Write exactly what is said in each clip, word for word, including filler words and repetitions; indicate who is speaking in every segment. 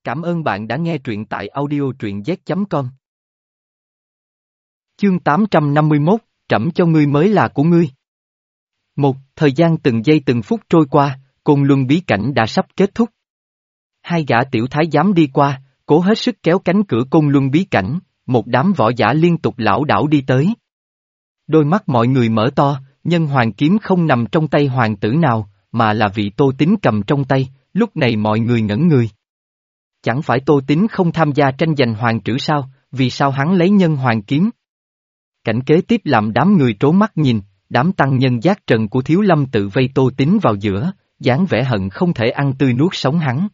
Speaker 1: Cảm ơn bạn đã nghe truyện tại audio truyện z chấm com. Chương tám trăm năm mươi mốt, trẫm cho ngươi mới là của ngươi. Một, thời gian từng giây từng phút trôi qua, Côn Luân bí cảnh đã sắp kết thúc. Hai gã tiểu thái giám đi qua, cố hết sức kéo cánh cửa Côn Luân bí cảnh, một đám võ giả liên tục lảo đảo đi tới. Đôi mắt mọi người mở to, nhân hoàng kiếm không nằm trong tay hoàng tử nào, mà là vị Tô Tín cầm trong tay, lúc này mọi người ngẩn người. Chẳng phải Tô Tín không tham gia tranh giành hoàng trữ sao, vì sao hắn lấy nhân hoàng kiếm? Cảnh kế tiếp làm đám người trố mắt nhìn, đám tăng nhân giác trần của Thiếu Lâm tự vây Tô Tín vào giữa, dáng vẻ hận không thể ăn tươi nuốt sống hắn.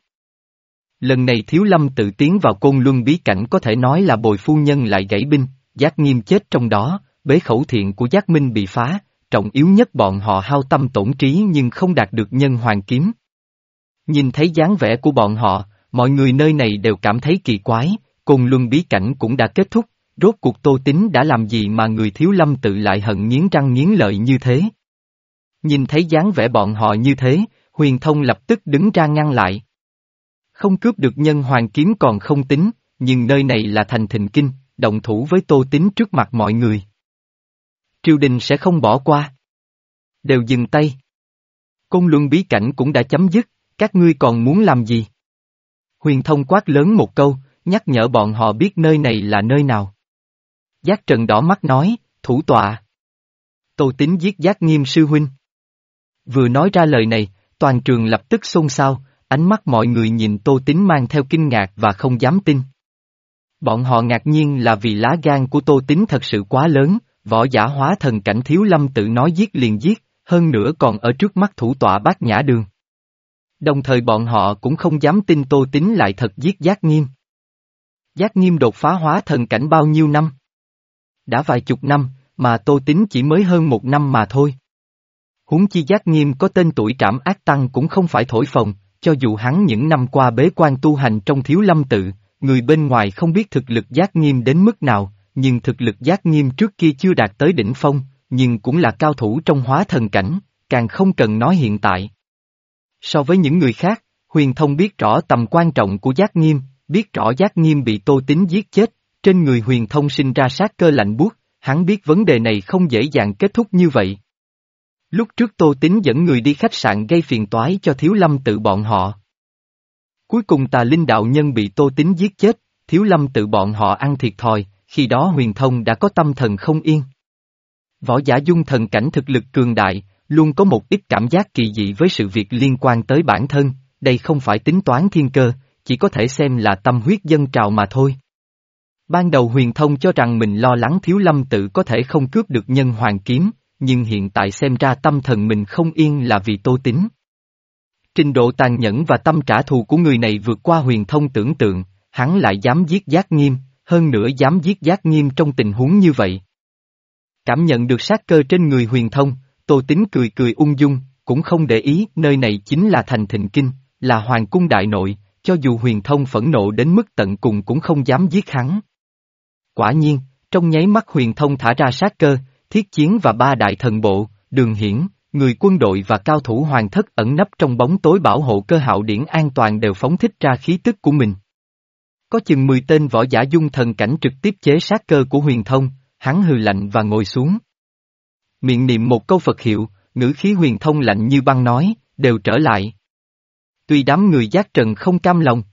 Speaker 1: Lần này Thiếu Lâm tự tiến vào Côn Luân bí cảnh có thể nói là bồi phu nhân lại gãy binh, Giác Nghiêm chết trong đó, bế khẩu thiện của Giác Minh bị phá, trọng yếu nhất bọn họ hao tâm tổn trí nhưng không đạt được nhân hoàng kiếm. Nhìn thấy dáng vẻ của bọn họ, mọi người nơi này đều cảm thấy kỳ quái, Côn Luân bí cảnh cũng đã kết thúc, rốt cuộc Tô Tín đã làm gì mà người Thiếu Lâm tự lại hận nghiến răng nghiến lợi như thế. Nhìn thấy dáng vẻ bọn họ như thế, Huyền Thông lập tức đứng ra ngăn lại. Không cướp được nhân hoàng kiếm còn không tính, nhưng nơi này là thành Thịnh Kinh, động thủ với Tô Tín trước mặt mọi người. Triều đình sẽ không bỏ qua. Đều dừng tay. Côn Luân bí cảnh cũng đã chấm dứt, các ngươi còn muốn làm gì? Huyền Thông quát lớn một câu, nhắc nhở bọn họ biết nơi này là nơi nào. Giác Trần đỏ mắt nói, thủ tọa. Tô Tín giết Giác Nghiêm sư huynh. Vừa nói ra lời này, toàn trường lập tức xôn xao, ánh mắt mọi người nhìn Tô Tín mang theo kinh ngạc và không dám tin. Bọn họ ngạc nhiên là vì lá gan của Tô Tín thật sự quá lớn, võ giả hóa thần cảnh Thiếu Lâm tự nói giết liền giết, hơn nữa còn ở trước mắt thủ tọa Bát Nhã Đường. Đồng thời bọn họ cũng không dám tin Tô Tín lại thật giết Giác Nghiêm. Giác Nghiêm đột phá hóa thần cảnh bao nhiêu năm? Đã vài chục năm, mà Tô Tín chỉ mới hơn một năm mà thôi. Huống chi Giác Nghiêm có tên tuổi Trảm Ác Tăng cũng không phải thổi phồng, cho dù hắn những năm qua bế quan tu hành trong Thiếu Lâm tự, người bên ngoài không biết thực lực Giác Nghiêm đến mức nào, nhưng thực lực Giác Nghiêm trước kia chưa đạt tới đỉnh phong, nhưng cũng là cao thủ trong hóa thần cảnh, càng không cần nói hiện tại. So với những người khác, Huyền Thông biết rõ tầm quan trọng của Giác Nghiêm, biết rõ Giác Nghiêm bị Tô Tín giết chết, trên người Huyền Thông sinh ra sát cơ lạnh buốt, hắn biết vấn đề này không dễ dàng kết thúc như vậy. Lúc trước Tô Tín dẫn người đi khách sạn gây phiền toái cho Thiếu Lâm tự bọn họ. Cuối cùng Tà Linh đạo nhân bị Tô Tín giết chết, Thiếu Lâm tự bọn họ ăn thiệt thòi, khi đó Huyền Thông đã có tâm thần không yên. Võ giả dung thần cảnh thực lực cường đại, luôn có một ít cảm giác kỳ dị với sự việc liên quan tới bản thân, đây không phải tính toán thiên cơ, chỉ có thể xem là tâm huyết dâng trào mà thôi. Ban đầu Huyền Thông cho rằng mình lo lắng Thiếu Lâm tự có thể không cướp được nhân hoàng kiếm, nhưng hiện tại xem ra tâm thần mình không yên là vì Tô Tín. Trình độ tàn nhẫn và tâm trả thù của người này vượt qua Huyền Thông tưởng tượng, hắn lại dám giết Giác Nghiêm, hơn nữa dám giết Giác Nghiêm trong tình huống như vậy. Cảm nhận được sát cơ trên người Huyền Thông, Tô Tín cười cười ung dung, cũng không để ý, nơi này chính là thành Thịnh Kinh, là hoàng cung đại nội, cho dù Huyền Thông phẫn nộ đến mức tận cùng cũng không dám giết hắn. Quả nhiên, trong nháy mắt Huyền Thông thả ra sát cơ, Thiết Chiến và ba đại thần bộ, Đường Hiển, người quân đội và cao thủ hoàng thất ẩn nấp trong bóng tối bảo hộ Cơ Hạo Điển an toàn đều phóng thích ra khí tức của mình. Có chừng mười tên võ giả dung thần cảnh trực tiếp chế sát cơ của Huyền Thông, hắn hừ lạnh và ngồi xuống. Miệng niệm một câu Phật hiệu, ngữ khí Huyền Thông lạnh như băng nói, đều trở lại. Tuy đám người Giác Trần không cam lòng,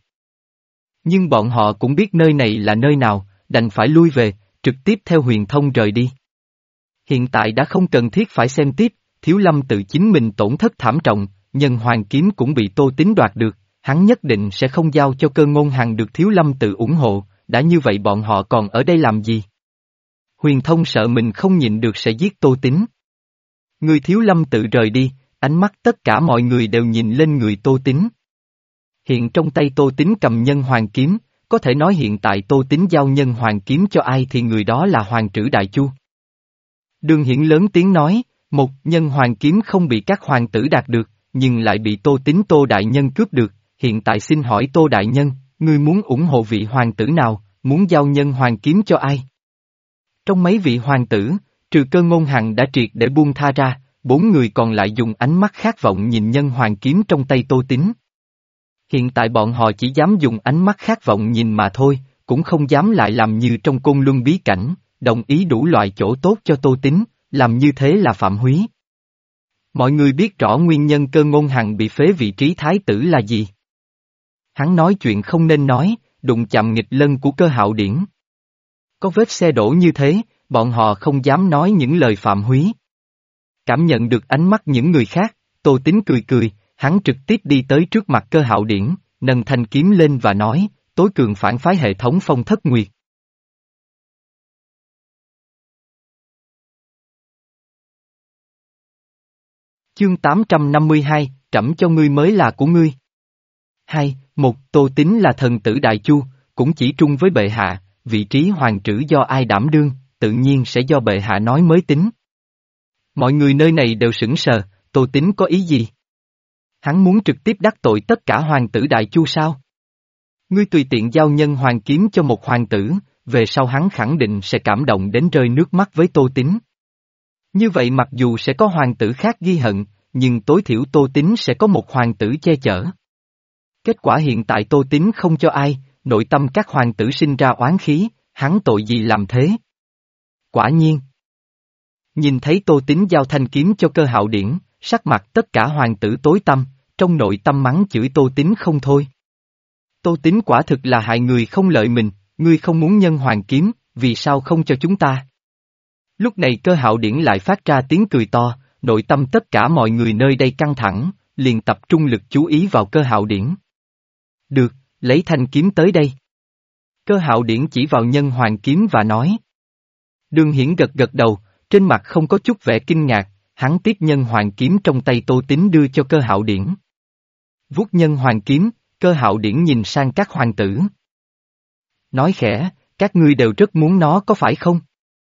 Speaker 1: nhưng bọn họ cũng biết nơi này là nơi nào, đành phải lui về, trực tiếp theo Huyền Thông rời đi. Hiện tại đã không cần thiết phải xem tiếp, Thiếu Lâm tự chính mình tổn thất thảm trọng, nhân hoàng kiếm cũng bị Tô Tín đoạt được, hắn nhất định sẽ không giao cho Cơ Ngôn Hằng được Thiếu Lâm tự ủng hộ, đã như vậy bọn họ còn ở đây làm gì? Huyền Thông sợ mình không nhịn được sẽ giết Tô Tín. Người Thiếu Lâm tự rời đi, ánh mắt tất cả mọi người đều nhìn lên người Tô Tín. Hiện trong tay Tô Tín cầm nhân hoàng kiếm, có thể nói hiện tại Tô Tín giao nhân hoàng kiếm cho ai thì người đó là Hoàng Trử Đại Chu. Đường Hiển lớn tiếng nói, một nhân hoàng kiếm không bị các hoàng tử đạt được, nhưng lại bị Tô Tín Tô Đại Nhân cướp được, hiện tại xin hỏi Tô Đại Nhân, ngươi muốn ủng hộ vị hoàng tử nào, muốn giao nhân hoàng kiếm cho ai? Trong mấy vị hoàng tử, trừ Cơ Ngôn Hằng đã triệt để buông tha ra, bốn người còn lại dùng ánh mắt khát vọng nhìn nhân hoàng kiếm trong tay Tô Tín. Hiện tại bọn họ chỉ dám dùng ánh mắt khát vọng nhìn mà thôi, cũng không dám lại làm như trong Côn Luân bí cảnh, đồng ý đủ loại chỗ tốt cho Tô Tín, làm như thế là phạm húy. Mọi người biết rõ nguyên nhân Cơ Ngôn Hằng bị phế vị trí thái tử là gì. Hắn nói chuyện không nên nói, đụng chạm nghịch lân của Cơ Hạo Điển. Có vết xe đổ như thế, bọn họ không dám nói những lời phạm húy. Cảm nhận được ánh mắt những người khác, Tô Tín cười cười, hắn trực tiếp đi tới trước mặt Cơ Hạo Điển, nâng thanh kiếm lên và nói, tối cường phản phái hệ thống Phong Thất Nguyệt. Chương tám trăm năm mươi hai, trẫm cho ngươi mới là của ngươi. Hai, một, Tô Tín là thần tử Đại Chu, cũng chỉ trung với bệ hạ, vị trí hoàng trữ do ai đảm đương, tự nhiên sẽ do bệ hạ nói mới tính. Mọi người nơi này đều sững sờ, Tô Tín có ý gì? Hắn muốn trực tiếp đắc tội tất cả hoàng tử Đại Chu sao? Ngươi tùy tiện giao nhân hoàng kiếm cho một hoàng tử, về sau hắn khẳng định sẽ cảm động đến rơi nước mắt với Tô Tín. Như vậy mặc dù sẽ có hoàng tử khác ghi hận, nhưng tối thiểu Tô Tín sẽ có một hoàng tử che chở. Kết quả hiện tại Tô Tín không cho ai, nội tâm các hoàng tử sinh ra oán khí, hắn tội gì làm thế? Quả nhiên. Nhìn thấy Tô Tín giao thanh kiếm cho Cơ Hạo Điển, sắc mặt tất cả hoàng tử tối tăm, trong nội tâm mắng chửi Tô Tín không thôi. Tô Tín quả thực là hại người không lợi mình, ngươi không muốn nhân hoàng kiếm, vì sao không cho chúng ta? Lúc này Cơ Hạo Điển lại phát ra tiếng cười to, nội tâm tất cả mọi người nơi đây căng thẳng, liền tập trung lực chú ý vào Cơ Hạo Điển. Được, lấy thanh kiếm tới đây. Cơ Hạo Điển chỉ vào nhân hoàng kiếm và nói. Đường Hiển gật gật đầu, trên mặt không có chút vẻ kinh ngạc, hắn tiếp nhân hoàng kiếm trong tay Tô Tín đưa cho Cơ Hạo Điển. Vuốt nhân hoàng kiếm, Cơ Hạo Điển nhìn sang các hoàng tử. Nói khẽ, các ngươi đều rất muốn nó có phải không?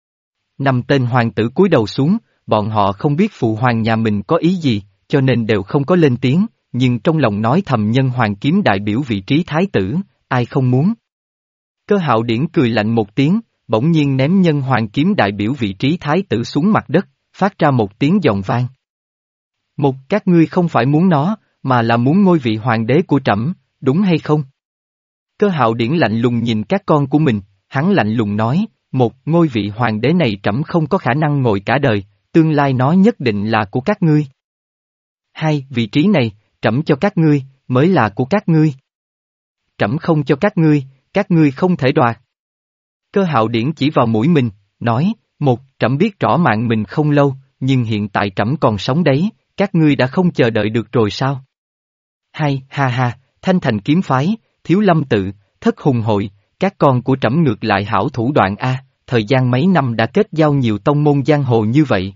Speaker 1: Năm tên hoàng tử cúi đầu xuống, bọn họ không biết phụ hoàng nhà mình có ý gì, cho nên đều không có lên tiếng, nhưng trong lòng nói thầm nhân hoàng kiếm đại biểu vị trí thái tử, ai không muốn. Cơ Hạo Điển cười lạnh một tiếng, bỗng nhiên ném nhân hoàng kiếm đại biểu vị trí thái tử xuống mặt đất, phát ra một tiếng giòn vang. Một, các ngươi không phải muốn nó, mà là muốn ngôi vị hoàng đế của trẫm, đúng hay không? Cơ Hạo Điển lạnh lùng nhìn các con của mình, hắn lạnh lùng nói, một, ngôi vị hoàng đế này trẫm không có khả năng ngồi cả đời, tương lai nó nhất định là của các ngươi. Hai, vị trí này, trẫm cho các ngươi, mới là của các ngươi. Trẫm không cho các ngươi, các ngươi không thể đoạt. Cơ Hạo Điển chỉ vào mũi mình, nói, một, trẫm biết rõ mạng mình không lâu, nhưng hiện tại trẫm còn sống đấy, các ngươi đã không chờ đợi được rồi sao? Hai, ha ha, Thanh Thành kiếm phái, Thiếu Lâm tự, Thất Hùng hội, các con của trẫm ngược lại hảo thủ đoạn a, thời gian mấy năm đã kết giao nhiều tông môn giang hồ như vậy.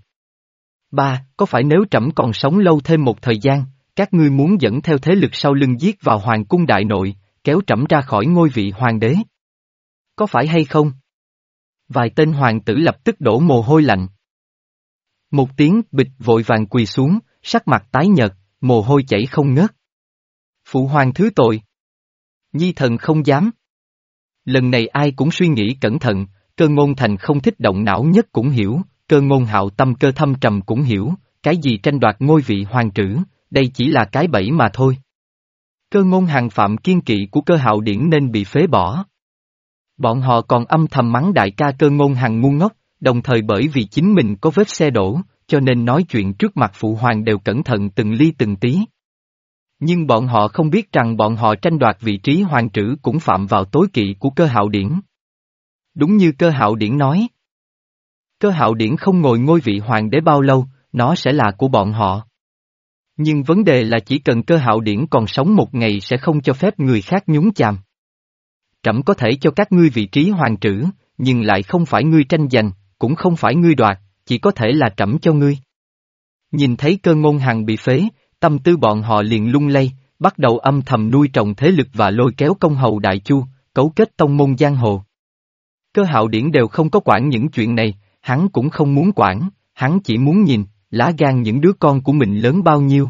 Speaker 1: Ba, có phải nếu trẫm còn sống lâu thêm một thời gian, các ngươi muốn dẫn theo thế lực sau lưng giết vào hoàng cung đại nội, kéo trẫm ra khỏi ngôi vị hoàng đế? Có phải hay không? Vài tên hoàng tử lập tức đổ mồ hôi lạnh. Một tiếng bịch vội vàng quỳ xuống, sắc mặt tái nhợt, mồ hôi chảy không ngớt. Phụ hoàng thứ tội. Nhi thần không dám. Lần này ai cũng suy nghĩ cẩn thận, Cơ Ngôn Thành không thích động não nhất cũng hiểu, Cơ Ngôn Hạo tâm cơ thâm trầm cũng hiểu, cái gì tranh đoạt ngôi vị hoàng trữ, đây chỉ là cái bẫy mà thôi. Cơ Ngôn Hằng phạm kiên kỵ của Cơ Hạo Điển nên bị phế bỏ. Bọn họ còn âm thầm mắng đại ca Cơ Ngôn Hằng ngu ngốc, đồng thời bởi vì chính mình có vết xe đổ, cho nên nói chuyện trước mặt phụ hoàng đều cẩn thận từng ly từng tí. Nhưng bọn họ không biết rằng bọn họ tranh đoạt vị trí hoàng trữ cũng phạm vào tối kỵ của Cơ Hạo Điển. Đúng như Cơ Hạo Điển nói. Cơ Hạo Điển không ngồi ngôi vị hoàng đế bao lâu, nó sẽ là của bọn họ. Nhưng vấn đề là chỉ cần Cơ Hạo Điển còn sống một ngày sẽ không cho phép người khác nhúng chàm. Trẫm có thể cho các ngươi vị trí hoàng trữ, nhưng lại không phải ngươi tranh giành, cũng không phải ngươi đoạt, chỉ có thể là trẫm cho ngươi. Nhìn thấy Cơ Ngôn Hằng bị phế, tâm tư bọn họ liền lung lay, bắt đầu âm thầm nuôi trồng thế lực và lôi kéo công hầu Đại Chu, cấu kết tông môn giang hồ. Cơ Hạo Điển đều không có quản những chuyện này, hắn cũng không muốn quản, hắn chỉ muốn nhìn, lá gan những đứa con của mình lớn bao nhiêu.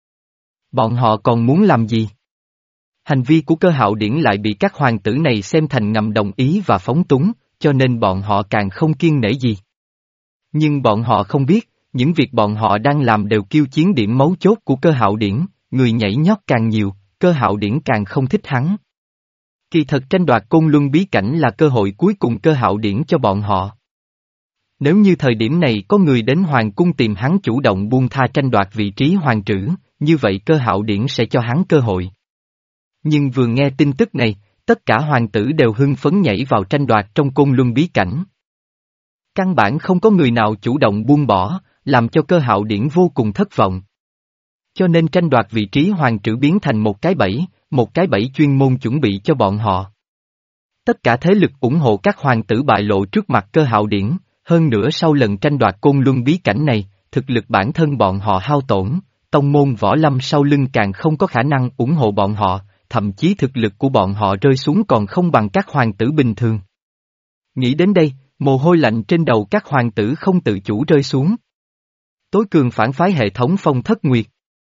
Speaker 1: Bọn họ còn muốn làm gì? Hành vi của Cơ Hạo Điển lại bị các hoàng tử này xem thành ngầm đồng ý và phóng túng, cho nên bọn họ càng không kiêng nể gì. Nhưng bọn họ không biết, những việc bọn họ đang làm đều kiêu chiến điểm mấu chốt của Cơ Hạo Điển, người nhảy nhót càng nhiều, Cơ Hạo Điển càng không thích hắn. Kỳ thật tranh đoạt Côn Luân bí cảnh là cơ hội cuối cùng Cơ Hạo Điển cho bọn họ. Nếu như thời điểm này có người đến Hoàng cung tìm hắn chủ động buông tha tranh đoạt vị trí hoàng trữ, như vậy Cơ Hạo Điển sẽ cho hắn cơ hội. Nhưng vừa nghe tin tức này, tất cả hoàng tử đều hưng phấn nhảy vào tranh đoạt trong Côn Luân bí cảnh. Căn bản không có người nào chủ động buông bỏ, làm cho Cơ Hạo Điển vô cùng thất vọng. Cho nên tranh đoạt vị trí hoàng trữ biến thành một cái bẫy, một cái bẫy chuyên môn chuẩn bị cho bọn họ. Tất cả thế lực ủng hộ các hoàng tử bại lộ trước mặt Cơ Hạo Điển, hơn nữa sau lần tranh đoạt Côn Luân bí cảnh này, thực lực bản thân bọn họ hao tổn, tông môn võ lâm sau lưng càng không có khả năng ủng hộ bọn họ, thậm chí thực lực của bọn họ rơi xuống còn không bằng các hoàng tử bình thường. Nghĩ đến đây, mồ hôi lạnh trên đầu các hoàng tử không tự chủ rơi xuống. Tối cường phản phái hệ thống Phong Thất Nguyệt.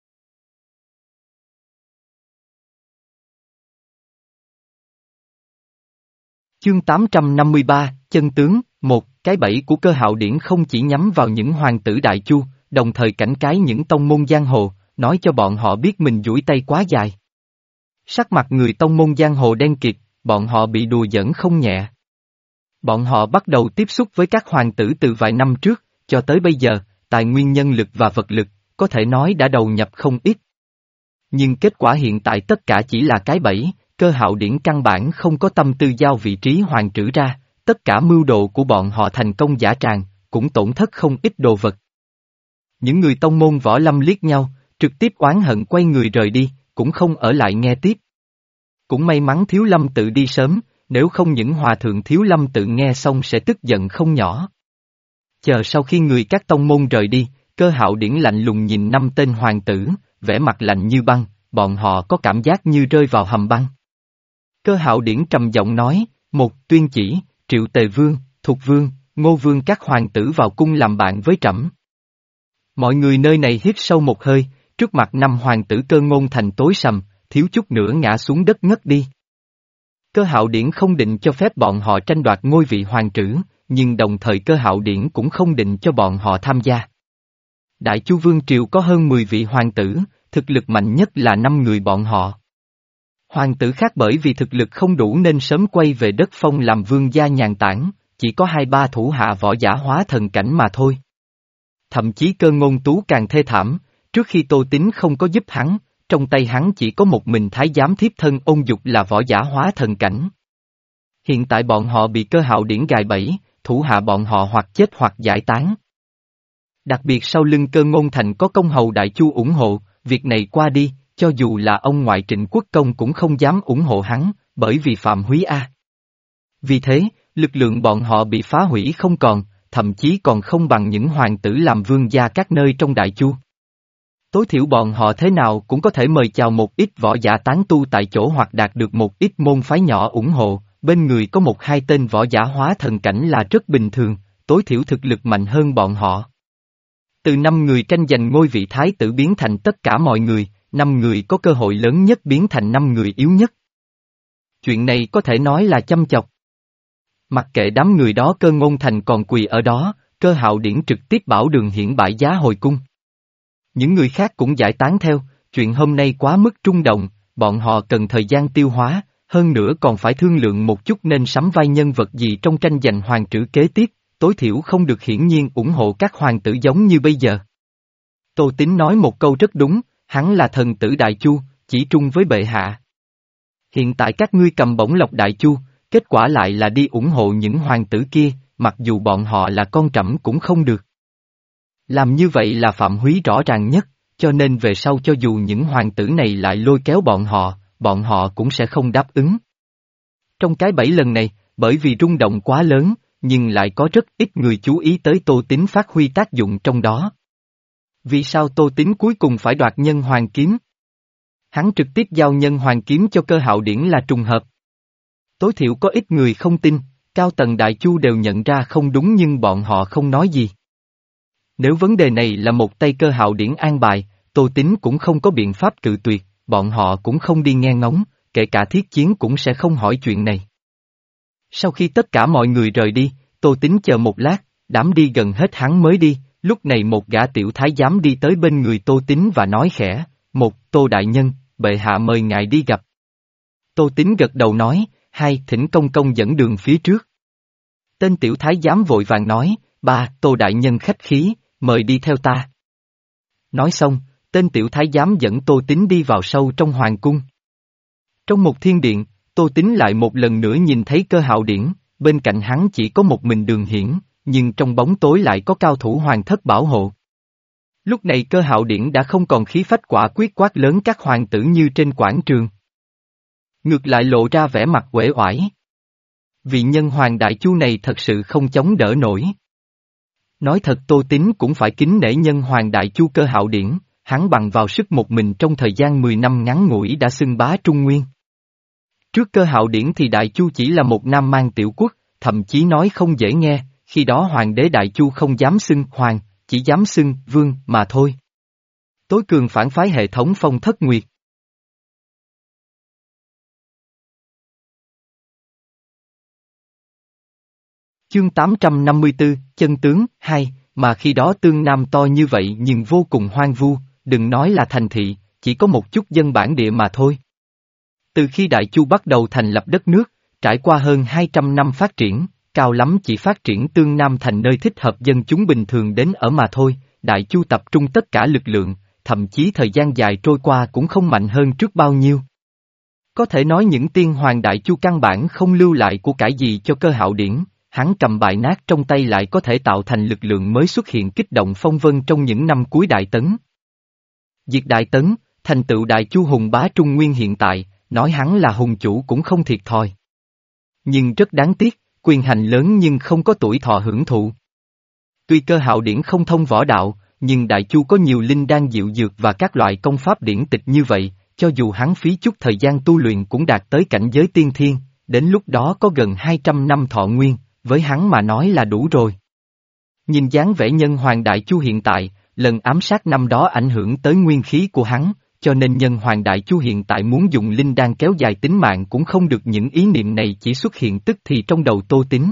Speaker 1: Chương tám trăm năm mươi ba, Chân tướng, một, cái bẫy của Cơ Hạo Điển không chỉ nhắm vào những hoàng tử Đại Chu, đồng thời cảnh cáo những tông môn giang hồ, nói cho bọn họ biết mình duỗi tay quá dài. Sắc mặt người tông môn giang hồ đen kịt, bọn họ bị đùa giỡn không nhẹ. Bọn họ bắt đầu tiếp xúc với các hoàng tử từ vài năm trước, cho tới bây giờ, tài nguyên nhân lực và vật lực, có thể nói đã đầu nhập không ít. Nhưng kết quả hiện tại tất cả chỉ là cái bẫy, Cơ Hạo Điển căn bản không có tâm tư giao vị trí hoàng trữ ra, tất cả mưu đồ của bọn họ thành công giả tràng, cũng tổn thất không ít đồ vật. Những người tông môn võ lâm liếc nhau, trực tiếp oán hận quay người rời đi, cũng không ở lại nghe tiếp. Cũng may mắn Thiếu Lâm tự đi sớm, nếu không những hòa thượng Thiếu Lâm tự nghe xong sẽ tức giận không nhỏ. Chờ sau khi người các tông môn rời đi, Cơ Hạo Điển lạnh lùng nhìn năm tên hoàng tử, vẻ mặt lạnh như băng, bọn họ có cảm giác như rơi vào hầm băng. Cơ Hạo Điển trầm giọng nói, một, Tuyên Chỉ, Triệu Tề Vương, Thục Vương, Ngô Vương các hoàng tử vào cung làm bạn với trẫm. Mọi người nơi này hít sâu một hơi, trước mặt năm hoàng tử Cơ Ngôn Thành tối sầm, thiếu chút nữa ngã xuống đất ngất đi. Cơ Hạo Điển không định cho phép bọn họ tranh đoạt ngôi vị hoàng trữ, nhưng đồng thời Cơ Hạo Điển cũng không định cho bọn họ tham gia. Đại Chu Vương Triều có hơn mười vị hoàng tử, thực lực mạnh nhất là năm người bọn họ. Hoàng tử khác bởi vì thực lực không đủ nên sớm quay về đất phong làm vương gia nhàn tản, chỉ có hai ba thủ hạ võ giả hóa thần cảnh mà thôi. Thậm chí Cơ Ngôn Tú càng thê thảm, trước khi Tô Tín không có giúp hắn, trong tay hắn chỉ có một mình thái giám thiếp thân Ôn Dục là võ giả hóa thần cảnh. Hiện tại bọn họ bị Cơ Hạo Điển gài bẫy, thủ hạ bọn họ hoặc chết hoặc giải tán. Đặc biệt sau lưng Cơ Ngôn Thành có công hầu Đại Chu ủng hộ, việc này qua đi, cho dù là ông ngoại Trịnh Quốc Công cũng không dám ủng hộ hắn, bởi vì phạm húy A. Vì thế, lực lượng bọn họ bị phá hủy không còn, thậm chí còn không bằng những hoàng tử làm vương gia các nơi trong Đại Chu. Tối thiểu bọn họ thế nào cũng có thể mời chào một ít võ giả tán tu tại chỗ hoặc đạt được một ít môn phái nhỏ ủng hộ, bên người có một hai tên võ giả hóa thần cảnh là rất bình thường, tối thiểu thực lực mạnh hơn bọn họ. Từ năm người tranh giành ngôi vị thái tử biến thành tất cả mọi người, năm người có cơ hội lớn nhất biến thành năm người yếu nhất. Chuyện này có thể nói là chăm chọc. Mặc kệ đám người đó Cơ Ngôn Thành còn quỳ ở đó, Cơ Hạo Điển trực tiếp bảo Đường Hiển bãi giá hồi cung. Những người khác cũng giải tán theo, chuyện hôm nay quá mức trung động, bọn họ cần thời gian tiêu hóa, hơn nữa còn phải thương lượng một chút nên sắm vai nhân vật gì trong tranh giành hoàng trữ kế tiếp, tối thiểu không được hiển nhiên ủng hộ các hoàng tử giống như bây giờ. Tô Tín nói một câu rất đúng, hắn là thần tử Đại Chu, chỉ trung với bệ hạ. Hiện tại các ngươi cầm bổng lộc Đại Chu, kết quả lại là đi ủng hộ những hoàng tử kia, mặc dù bọn họ là con trẫm cũng không được. Làm như vậy là phạm húy rõ ràng nhất, cho nên về sau cho dù những hoàng tử này lại lôi kéo bọn họ, bọn họ cũng sẽ không đáp ứng. Trong cái bẫy lần này, bởi vì rung động quá lớn, nhưng lại có rất ít người chú ý tới Tô Tín phát huy tác dụng trong đó. Vì sao Tô Tín cuối cùng phải đoạt nhân hoàng kiếm? Hắn trực tiếp giao nhân hoàng kiếm cho Cơ Hạo Điển là trùng hợp. Tối thiểu có ít người không tin, cao tầng Đại Chu đều nhận ra không đúng nhưng bọn họ không nói gì. Nếu vấn đề này là một tay Cơ Hạo Điển an bài, Tô Tín cũng không có biện pháp cự tuyệt, bọn họ cũng không đi nghe ngóng, kể cả thiết chiến cũng sẽ không hỏi chuyện này. Sau khi tất cả mọi người rời đi, Tô Tín chờ một lát, đám đi gần hết hắn mới đi, lúc này một gã tiểu thái giám đi tới bên người Tô Tín và nói khẽ, một, Tô Đại Nhân, bệ hạ mời ngài đi gặp. Tô Tín gật đầu nói, hai, thỉnh công công dẫn đường phía trước. Tên tiểu thái giám vội vàng nói, ba, Tô đại nhân khách khí, mời đi theo ta. Nói xong, tên tiểu thái giám dẫn Tô Tín đi vào sâu trong hoàng cung. Trong một thiên điện, Tô Tín lại một lần nữa nhìn thấy Cơ Hạo Điển, bên cạnh hắn chỉ có một mình Đường Hiển, nhưng trong bóng tối lại có cao thủ hoàng thất bảo hộ. Lúc này Cơ Hạo Điển đã không còn khí phách quả quyết quát lớn các hoàng tử như trên quảng trường. Ngược lại lộ ra vẻ mặt uể oải. Vị nhân hoàng đại chu này thật sự không chống đỡ nổi. Nói thật Tô Tín cũng phải kính nể nhân hoàng đại chu Cơ Hạo Điển, hắn bằng vào sức một mình trong thời gian mười năm ngắn ngủi đã xưng bá Trung Nguyên. Trước Cơ Hạo Điển thì đại chu chỉ là một nam man tiểu quốc, thậm chí nói không dễ nghe, khi đó hoàng đế đại chu không dám xưng hoàng, chỉ dám xưng vương mà thôi. Tối cường phản phái hệ thống Phong Thất Nguyệt. Chương tám trăm năm mươi tư, chân tướng, hai, mà khi đó Tương Nam to như vậy nhưng vô cùng hoang vu, đừng nói là thành thị, chỉ có một chút dân bản địa mà thôi. Từ khi Đại Chu bắt đầu thành lập đất nước, trải qua hơn hai trăm năm phát triển, cao lắm chỉ phát triển Tương Nam thành nơi thích hợp dân chúng bình thường đến ở mà thôi, Đại Chu tập trung tất cả lực lượng, thậm chí thời gian dài trôi qua cũng không mạnh hơn trước bao nhiêu. Có thể nói những tiên hoàng Đại Chu căn bản không lưu lại của cải gì cho Cơ Hạo Điển. Hắn cầm bài nát trong tay lại có thể tạo thành lực lượng mới xuất hiện kích động phong vân trong những năm cuối Đại Tấn. Diệt Đại Tấn, thành tựu Đại Chu hùng bá Trung Nguyên hiện tại, nói hắn là hùng chủ cũng không thiệt thòi. Nhưng rất đáng tiếc, quyền hành lớn nhưng không có tuổi thọ hưởng thụ. Tuy Cơ Hạo Điển không thông võ đạo, nhưng Đại Chu có nhiều linh đan diệu dược và các loại công pháp điển tịch như vậy, cho dù hắn phí chút thời gian tu luyện cũng đạt tới cảnh giới tiên thiên, đến lúc đó có gần hai trăm năm thọ nguyên. Với hắn mà nói là đủ rồi. Nhìn dáng vẻ nhân hoàng đại chu hiện tại, lần ám sát năm đó ảnh hưởng tới nguyên khí của hắn, cho nên nhân hoàng đại chu hiện tại muốn dùng linh đan kéo dài tính mạng cũng không được, những ý niệm này chỉ xuất hiện tức thì trong đầu Tô Tín.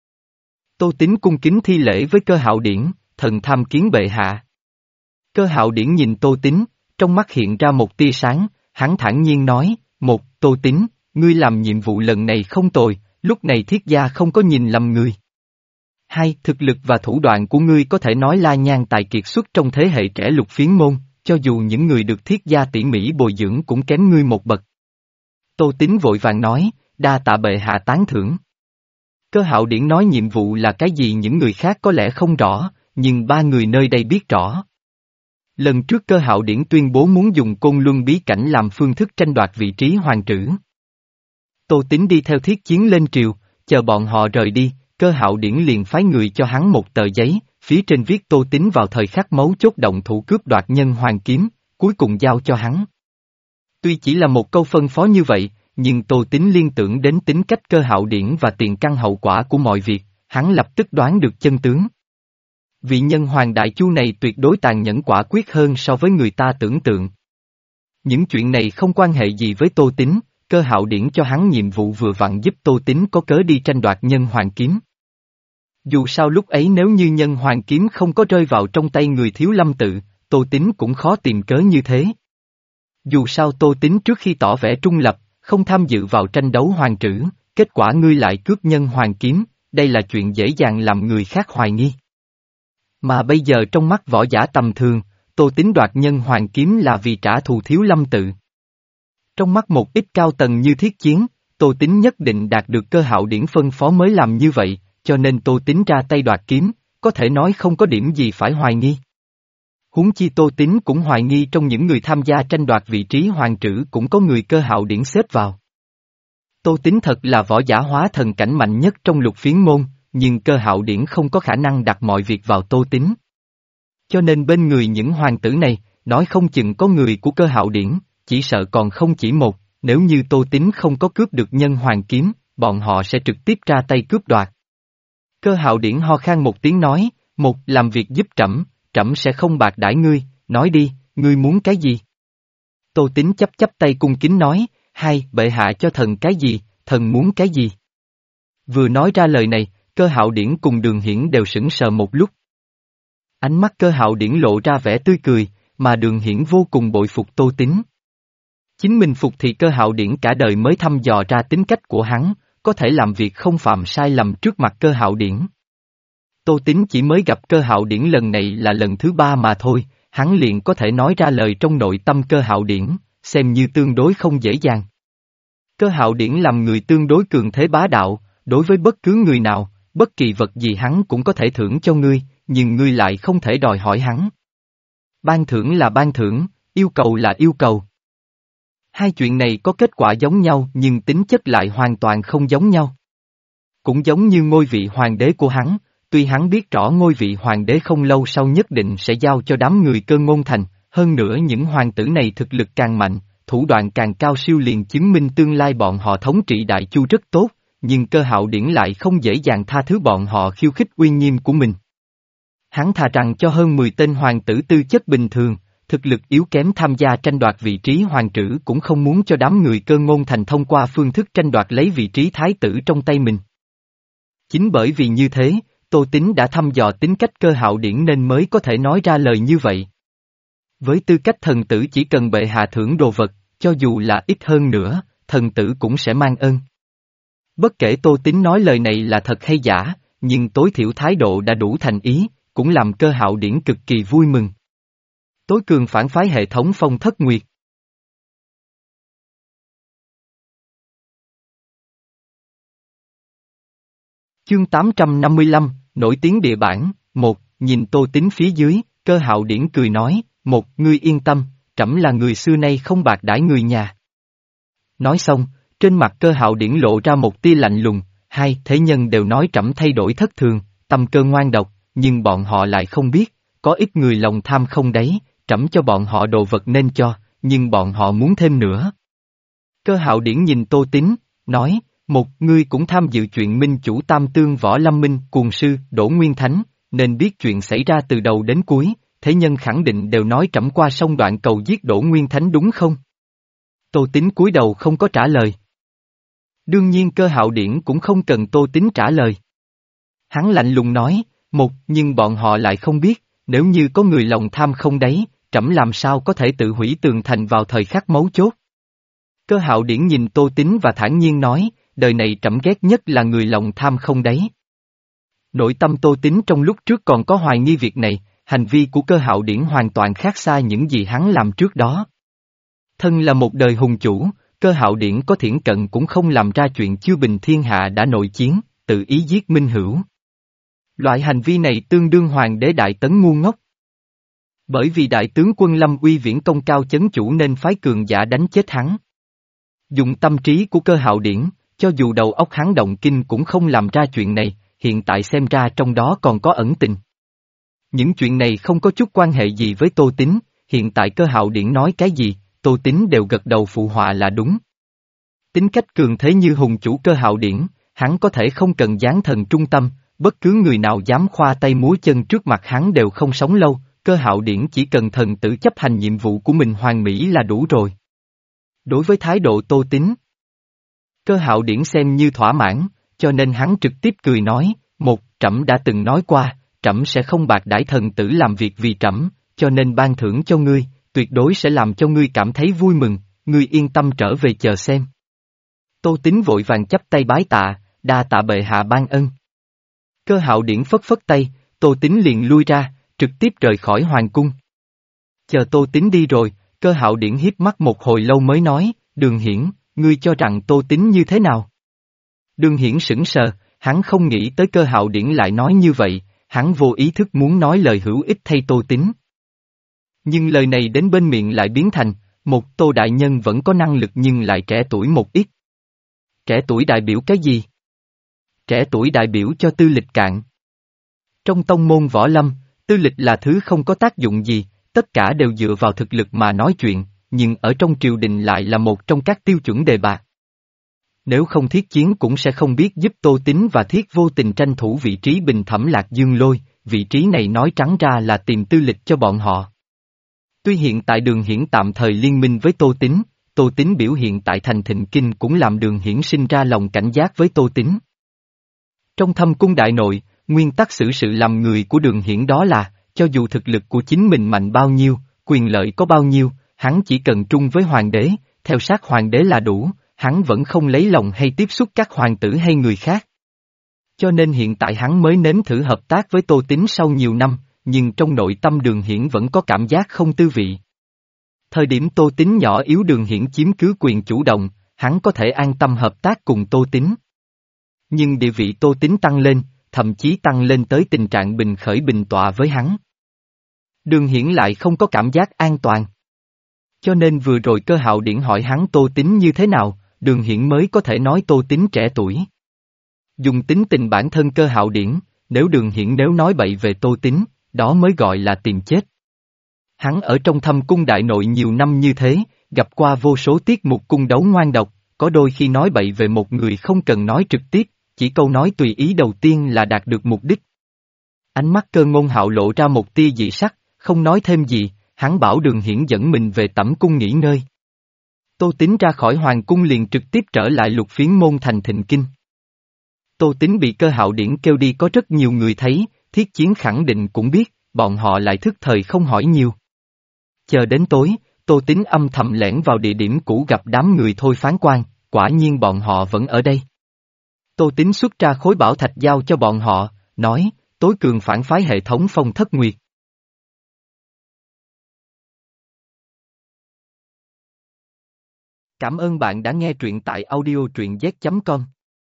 Speaker 1: Tô Tín cung kính thi lễ với Cơ Hạo Điển, thần tham kiến bệ hạ. Cơ Hạo Điển nhìn Tô Tín, trong mắt hiện ra một tia sáng, hắn thản nhiên nói, một, Tô Tín, ngươi làm nhiệm vụ lần này không tồi. Lúc này thiết gia không có nhìn lầm ngươi. Hai, thực lực và thủ đoạn của ngươi có thể nói la nhan tài kiệt xuất trong thế hệ trẻ Lục Phiến môn, cho dù những người được thiết gia tỉ mỉ bồi dưỡng cũng kém ngươi một bậc. Tô Tín vội vàng nói, đa tạ bệ hạ tán thưởng. Cơ Hạo Điển nói nhiệm vụ là cái gì những người khác có lẽ không rõ, nhưng ba người nơi đây biết rõ. Lần trước Cơ Hạo Điển tuyên bố muốn dùng Côn Luân bí cảnh làm phương thức tranh đoạt vị trí hoàng trữ. Tô Tín đi theo thiết chiến lên triều, chờ bọn họ rời đi, Cơ Hạo Điển liền phái người cho hắn một tờ giấy, phía trên viết Tô Tín vào thời khắc mấu chốt động thủ cướp đoạt nhân hoàng kiếm, cuối cùng giao cho hắn. Tuy chỉ là một câu phân phó như vậy, nhưng Tô Tín liên tưởng đến tính cách Cơ Hạo Điển và tiền căn hậu quả của mọi việc, hắn lập tức đoán được chân tướng. Vị nhân hoàng đại chu này tuyệt đối tàn nhẫn quả quyết hơn so với người ta tưởng tượng. Những chuyện này không quan hệ gì với Tô Tín. Cơ Hạo Điển cho hắn nhiệm vụ vừa vặn giúp Tô Tín có cớ đi tranh đoạt nhân hoàng kiếm. Dù sao lúc ấy nếu như nhân hoàng kiếm không có rơi vào trong tay người Thiếu Lâm tự, Tô Tín cũng khó tìm cớ như thế. Dù sao Tô Tín trước khi tỏ vẻ trung lập, không tham dự vào tranh đấu hoàng trữ, kết quả ngươi lại cướp nhân hoàng kiếm, đây là chuyện dễ dàng làm người khác hoài nghi. Mà bây giờ trong mắt võ giả tầm thường, Tô Tín đoạt nhân hoàng kiếm là vì trả thù Thiếu Lâm tự. Trong mắt một ít cao tầng như thiết chiến, Tô Tín nhất định đạt được Cơ Hạo Điển phân phó mới làm như vậy, cho nên Tô Tín ra tay đoạt kiếm, có thể nói không có điểm gì phải hoài nghi. Huống chi Tô Tín cũng hoài nghi trong những người tham gia tranh đoạt vị trí hoàng trữ cũng có người Cơ Hạo Điển xếp vào. Tô Tín thật là võ giả hóa thần cảnh mạnh nhất trong Lục Phiến môn, nhưng Cơ Hạo Điển không có khả năng đặt mọi việc vào Tô Tín. Cho nên bên người những hoàng tử này, nói không chừng có người của Cơ Hạo Điển. Chỉ sợ còn không chỉ một, nếu như Tô Tín không có cướp được nhân hoàng kiếm, bọn họ sẽ trực tiếp ra tay cướp đoạt. Cơ Hạo Điển ho khan một tiếng nói, một, làm việc giúp trẫm, trẫm sẽ không bạc đãi ngươi, nói đi, ngươi muốn cái gì? Tô Tín chấp chấp tay cung kính nói, hai, bệ hạ cho thần cái gì, thần muốn cái gì? Vừa nói ra lời này, Cơ Hạo Điển cùng Đường Hiển đều sững sờ một lúc. Ánh mắt Cơ Hạo Điển lộ ra vẻ tươi cười, mà Đường Hiển vô cùng bội phục Tô Tín. Chính mình phục thì Cơ Hạo Điển cả đời mới thăm dò ra tính cách của hắn, có thể làm việc không phạm sai lầm trước mặt Cơ Hạo Điển. Tô Tín chỉ mới gặp Cơ Hạo Điển lần này là lần thứ ba mà thôi, hắn liền có thể nói ra lời trong nội tâm Cơ Hạo Điển, xem như tương đối không dễ dàng. Cơ Hạo Điển làm người tương đối cường thế bá đạo, đối với bất cứ người nào, bất kỳ vật gì hắn cũng có thể thưởng cho ngươi, nhưng ngươi lại không thể đòi hỏi hắn. Ban thưởng là ban thưởng, yêu cầu là yêu cầu. Hai chuyện này có kết quả giống nhau nhưng tính chất lại hoàn toàn không giống nhau. Cũng giống như ngôi vị hoàng đế của hắn, tuy hắn biết rõ ngôi vị hoàng đế không lâu sau nhất định sẽ giao cho đám người Cơ Ngôn Thành, hơn nữa những hoàng tử này thực lực càng mạnh, thủ đoạn càng cao siêu liền chứng minh tương lai bọn họ thống trị Đại Chu rất tốt, nhưng Cơ Hạo Điển lại không dễ dàng tha thứ bọn họ khiêu khích uy nghiêm của mình. Hắn thà rằng cho hơn mười tên hoàng tử tư chất bình thường, thực lực yếu kém tham gia tranh đoạt vị trí hoàng tử cũng không muốn cho đám người Cơ Ngôn Thành thông qua phương thức tranh đoạt lấy vị trí thái tử trong tay mình. Chính bởi vì như thế, Tô Tín đã thăm dò tính cách Cơ Hạo Điển nên mới có thể nói ra lời như vậy. Với tư cách thần tử chỉ cần bệ hạ thưởng đồ vật, cho dù là ít hơn nữa, thần tử cũng sẽ mang ơn. Bất kể Tô Tín nói lời này là thật hay giả, nhưng tối thiểu thái độ đã đủ thành ý, cũng làm Cơ Hạo Điển cực kỳ vui mừng. Tối cường phản phái hệ thống Phong Thất Nguyệt. Chương tám trăm năm mươi lăm, nổi tiếng địa bản, một, nhìn Tô Tín phía dưới, Cơ Hạo Điển cười nói, một, ngươi yên tâm, trẫm là người xưa nay không bạc đãi người nhà. Nói xong, trên mặt Cơ Hạo Điển lộ ra một tia lạnh lùng, hai, thế nhân đều nói trẫm thay đổi thất thường, tâm cơ ngoan độc, nhưng bọn họ lại không biết, có ít người lòng tham không đáy, trẫm cho bọn họ đồ vật nên cho, nhưng bọn họ muốn thêm nữa. Cơ Hạo Điển nhìn Tô Tín, nói, một, ngươi cũng tham dự chuyện minh chủ tam tương Võ Lâm Minh, cuồng sư, Đỗ Nguyên Thánh, nên biết chuyện xảy ra từ đầu đến cuối, thế nhân khẳng định đều nói trẫm qua sông đoạn cầu giết Đỗ Nguyên Thánh đúng không? Tô Tín cúi đầu không có trả lời. Đương nhiên Cơ Hạo Điển cũng không cần Tô Tín trả lời. Hắn lạnh lùng nói, một, nhưng bọn họ lại không biết, nếu như có người lòng tham không đáy, trẫm làm sao có thể tự hủy tường thành vào thời khắc mấu chốt. Cơ Hạo Điển nhìn Tô Tín và thản nhiên nói, đời này trẫm ghét nhất là người lòng tham không đáy. Nội tâm Tô Tín trong lúc trước còn có hoài nghi việc này, hành vi của Cơ Hạo Điển hoàn toàn khác xa những gì hắn làm trước đó. Thân là một đời hùng chủ, Cơ Hạo Điển có thiển cận cũng không làm ra chuyện chưa bình thiên hạ đã nội chiến, tự ý giết minh hữu. Loại hành vi này tương đương hoàng đế đại tấn ngu ngốc. Bởi vì đại tướng quân Lâm Uy viễn công cao chấn chủ nên phái cường giả đánh chết hắn. Dùng tâm trí của Cơ Hạo Điển, cho dù đầu óc hắn động kinh cũng không làm ra chuyện này, hiện tại xem ra trong đó còn có ẩn tình. Những chuyện này không có chút quan hệ gì với Tô Tín, hiện tại Cơ Hạo Điển nói cái gì, Tô Tín đều gật đầu phụ họa là đúng. Tính cách cường thế như hùng chủ Cơ Hạo Điển, hắn có thể không cần giáng thần trung tâm, bất cứ người nào dám khoa tay múa chân trước mặt hắn đều không sống lâu, Cơ Hạo Điển chỉ cần thần tử chấp hành nhiệm vụ của mình hoàn mỹ là đủ rồi. Đối với thái độ Tô Tín, Cơ Hạo Điển xem như thỏa mãn, cho nên hắn trực tiếp cười nói, một, trẫm đã từng nói qua, trẫm sẽ không bạc đãi thần tử làm việc vì trẫm, cho nên ban thưởng cho ngươi, tuyệt đối sẽ làm cho ngươi cảm thấy vui mừng, ngươi yên tâm trở về chờ xem. Tô Tín vội vàng chắp tay bái tạ, đa tạ bệ hạ ban ân. Cơ Hạo Điển phất phất tay, Tô Tín liền lui ra, trực tiếp rời khỏi hoàng cung. Chờ Tô Tín đi rồi, Cơ Hạo Điển hiếp mắt một hồi lâu mới nói, Đường Hiển, ngươi cho rằng Tô Tín như thế nào? Đường Hiển sững sờ, hắn không nghĩ tới Cơ Hạo Điển lại nói như vậy, hắn vô ý thức muốn nói lời hữu ích thay Tô Tín. Nhưng lời này đến bên miệng lại biến thành, một Tô đại nhân vẫn có năng lực nhưng lại trẻ tuổi một ít. Trẻ tuổi đại biểu cái gì? Trẻ tuổi đại biểu cho tư lịch cạn. Trong tông môn võ lâm, tư lịch là thứ không có tác dụng gì, tất cả đều dựa vào thực lực mà nói chuyện, nhưng ở trong triều đình lại là một trong các tiêu chuẩn đề bạt. Nếu không thiết chiến cũng sẽ không biết giúp Tô Tín và Thiết vô tình tranh thủ vị trí bình thẩm Lạc Dương Lôi, vị trí này nói trắng ra là tìm tư lịch cho bọn họ. Tuy hiện tại Đường Hiển tạm thời liên minh với Tô Tín, Tô Tín biểu hiện tại thành Thịnh Kinh cũng làm Đường Hiển sinh ra lòng cảnh giác với Tô Tín. Trong thâm cung đại nội, nguyên tắc xử sự làm người của Đường Hiển đó là, cho dù thực lực của chính mình mạnh bao nhiêu, quyền lợi có bao nhiêu, hắn chỉ cần trung với hoàng đế, theo sát hoàng đế là đủ, hắn vẫn không lấy lòng hay tiếp xúc các hoàng tử hay người khác. Cho nên hiện tại hắn mới nếm thử hợp tác với Tô Tín sau nhiều năm, nhưng trong nội tâm Đường Hiển vẫn có cảm giác không tư vị. Thời điểm Tô Tín nhỏ yếu Đường Hiển chiếm cứ quyền chủ động, hắn có thể an tâm hợp tác cùng Tô Tín. Nhưng địa vị Tô Tín tăng lên, thậm chí tăng lên tới tình trạng bình khởi bình tọa với hắn. Đường Hiển lại không có cảm giác an toàn. Cho nên vừa rồi Cơ Hạo Điển hỏi hắn Tô Tín như thế nào, Đường Hiển mới có thể nói Tô Tín trẻ tuổi. Dùng tính tình bản thân Cơ Hạo Điển, nếu Đường Hiển nếu nói bậy về Tô Tín, đó mới gọi là tìm chết. Hắn ở trong Thâm Cung Đại Nội nhiều năm như thế, gặp qua vô số tiết mục cung đấu ngoan độc, có đôi khi nói bậy về một người không cần nói trực tiếp, chỉ câu nói tùy ý đầu tiên là đạt được mục đích. Ánh mắt Cơ Ngôn Hạo lộ ra một tia dị sắc, không nói thêm gì, hắn bảo Đường Hiển dẫn mình về tẩm cung nghỉ ngơi. Tô Tín ra khỏi hoàng cung liền trực tiếp trở lại Lục Phiến môn thành Thịnh Kinh. Tô Tín bị Cơ Hạo Điển kêu đi có rất nhiều người thấy, Thiết Chiến khẳng định cũng biết, bọn họ lại thức thời không hỏi nhiều. Chờ đến tối, Tô Tín âm thầm lẻn vào địa điểm cũ gặp đám người Thôi Phán Quan, quả nhiên bọn họ vẫn ở đây. Tô Tín xuất ra khối bảo thạch giao cho bọn họ, nói, tối cường phản phái hệ thống Phong Thất Nguyệt. Cảm ơn bạn đã nghe truyện tại audio truyện z chấm com.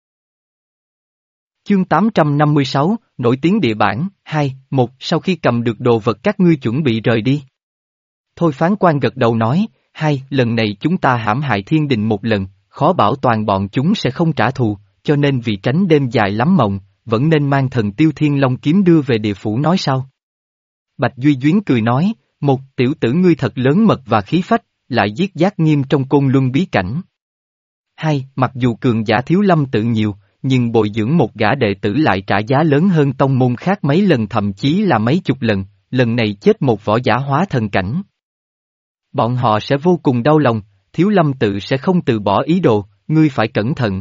Speaker 1: Chương tám trăm năm mươi sáu, Nổi tiếng địa bản, hai, một, sau khi cầm được đồ vật các ngươi chuẩn bị rời đi. Thôi Phán Quan gật đầu nói, hai, lần này chúng ta hãm hại thiên đình một lần, khó bảo toàn bọn chúng sẽ không trả thù, cho nên vì tránh đêm dài lắm mộng, vẫn nên mang thần tiêu thiên long kiếm đưa về địa phủ nói sau. Bạch Duy Duyến cười nói, một, tiểu tử ngươi thật lớn mật và khí phách, lại giết Giác Nghiêm trong Côn Luân bí cảnh. Hai, mặc dù cường giả Thiếu Lâm tự nhiều, nhưng bồi dưỡng một gã đệ tử lại trả giá lớn hơn tông môn khác mấy lần thậm chí là mấy chục lần, lần này chết một võ giả hóa thần cảnh. Bọn họ sẽ vô cùng đau lòng, Thiếu Lâm tự sẽ không từ bỏ ý đồ, ngươi phải cẩn thận.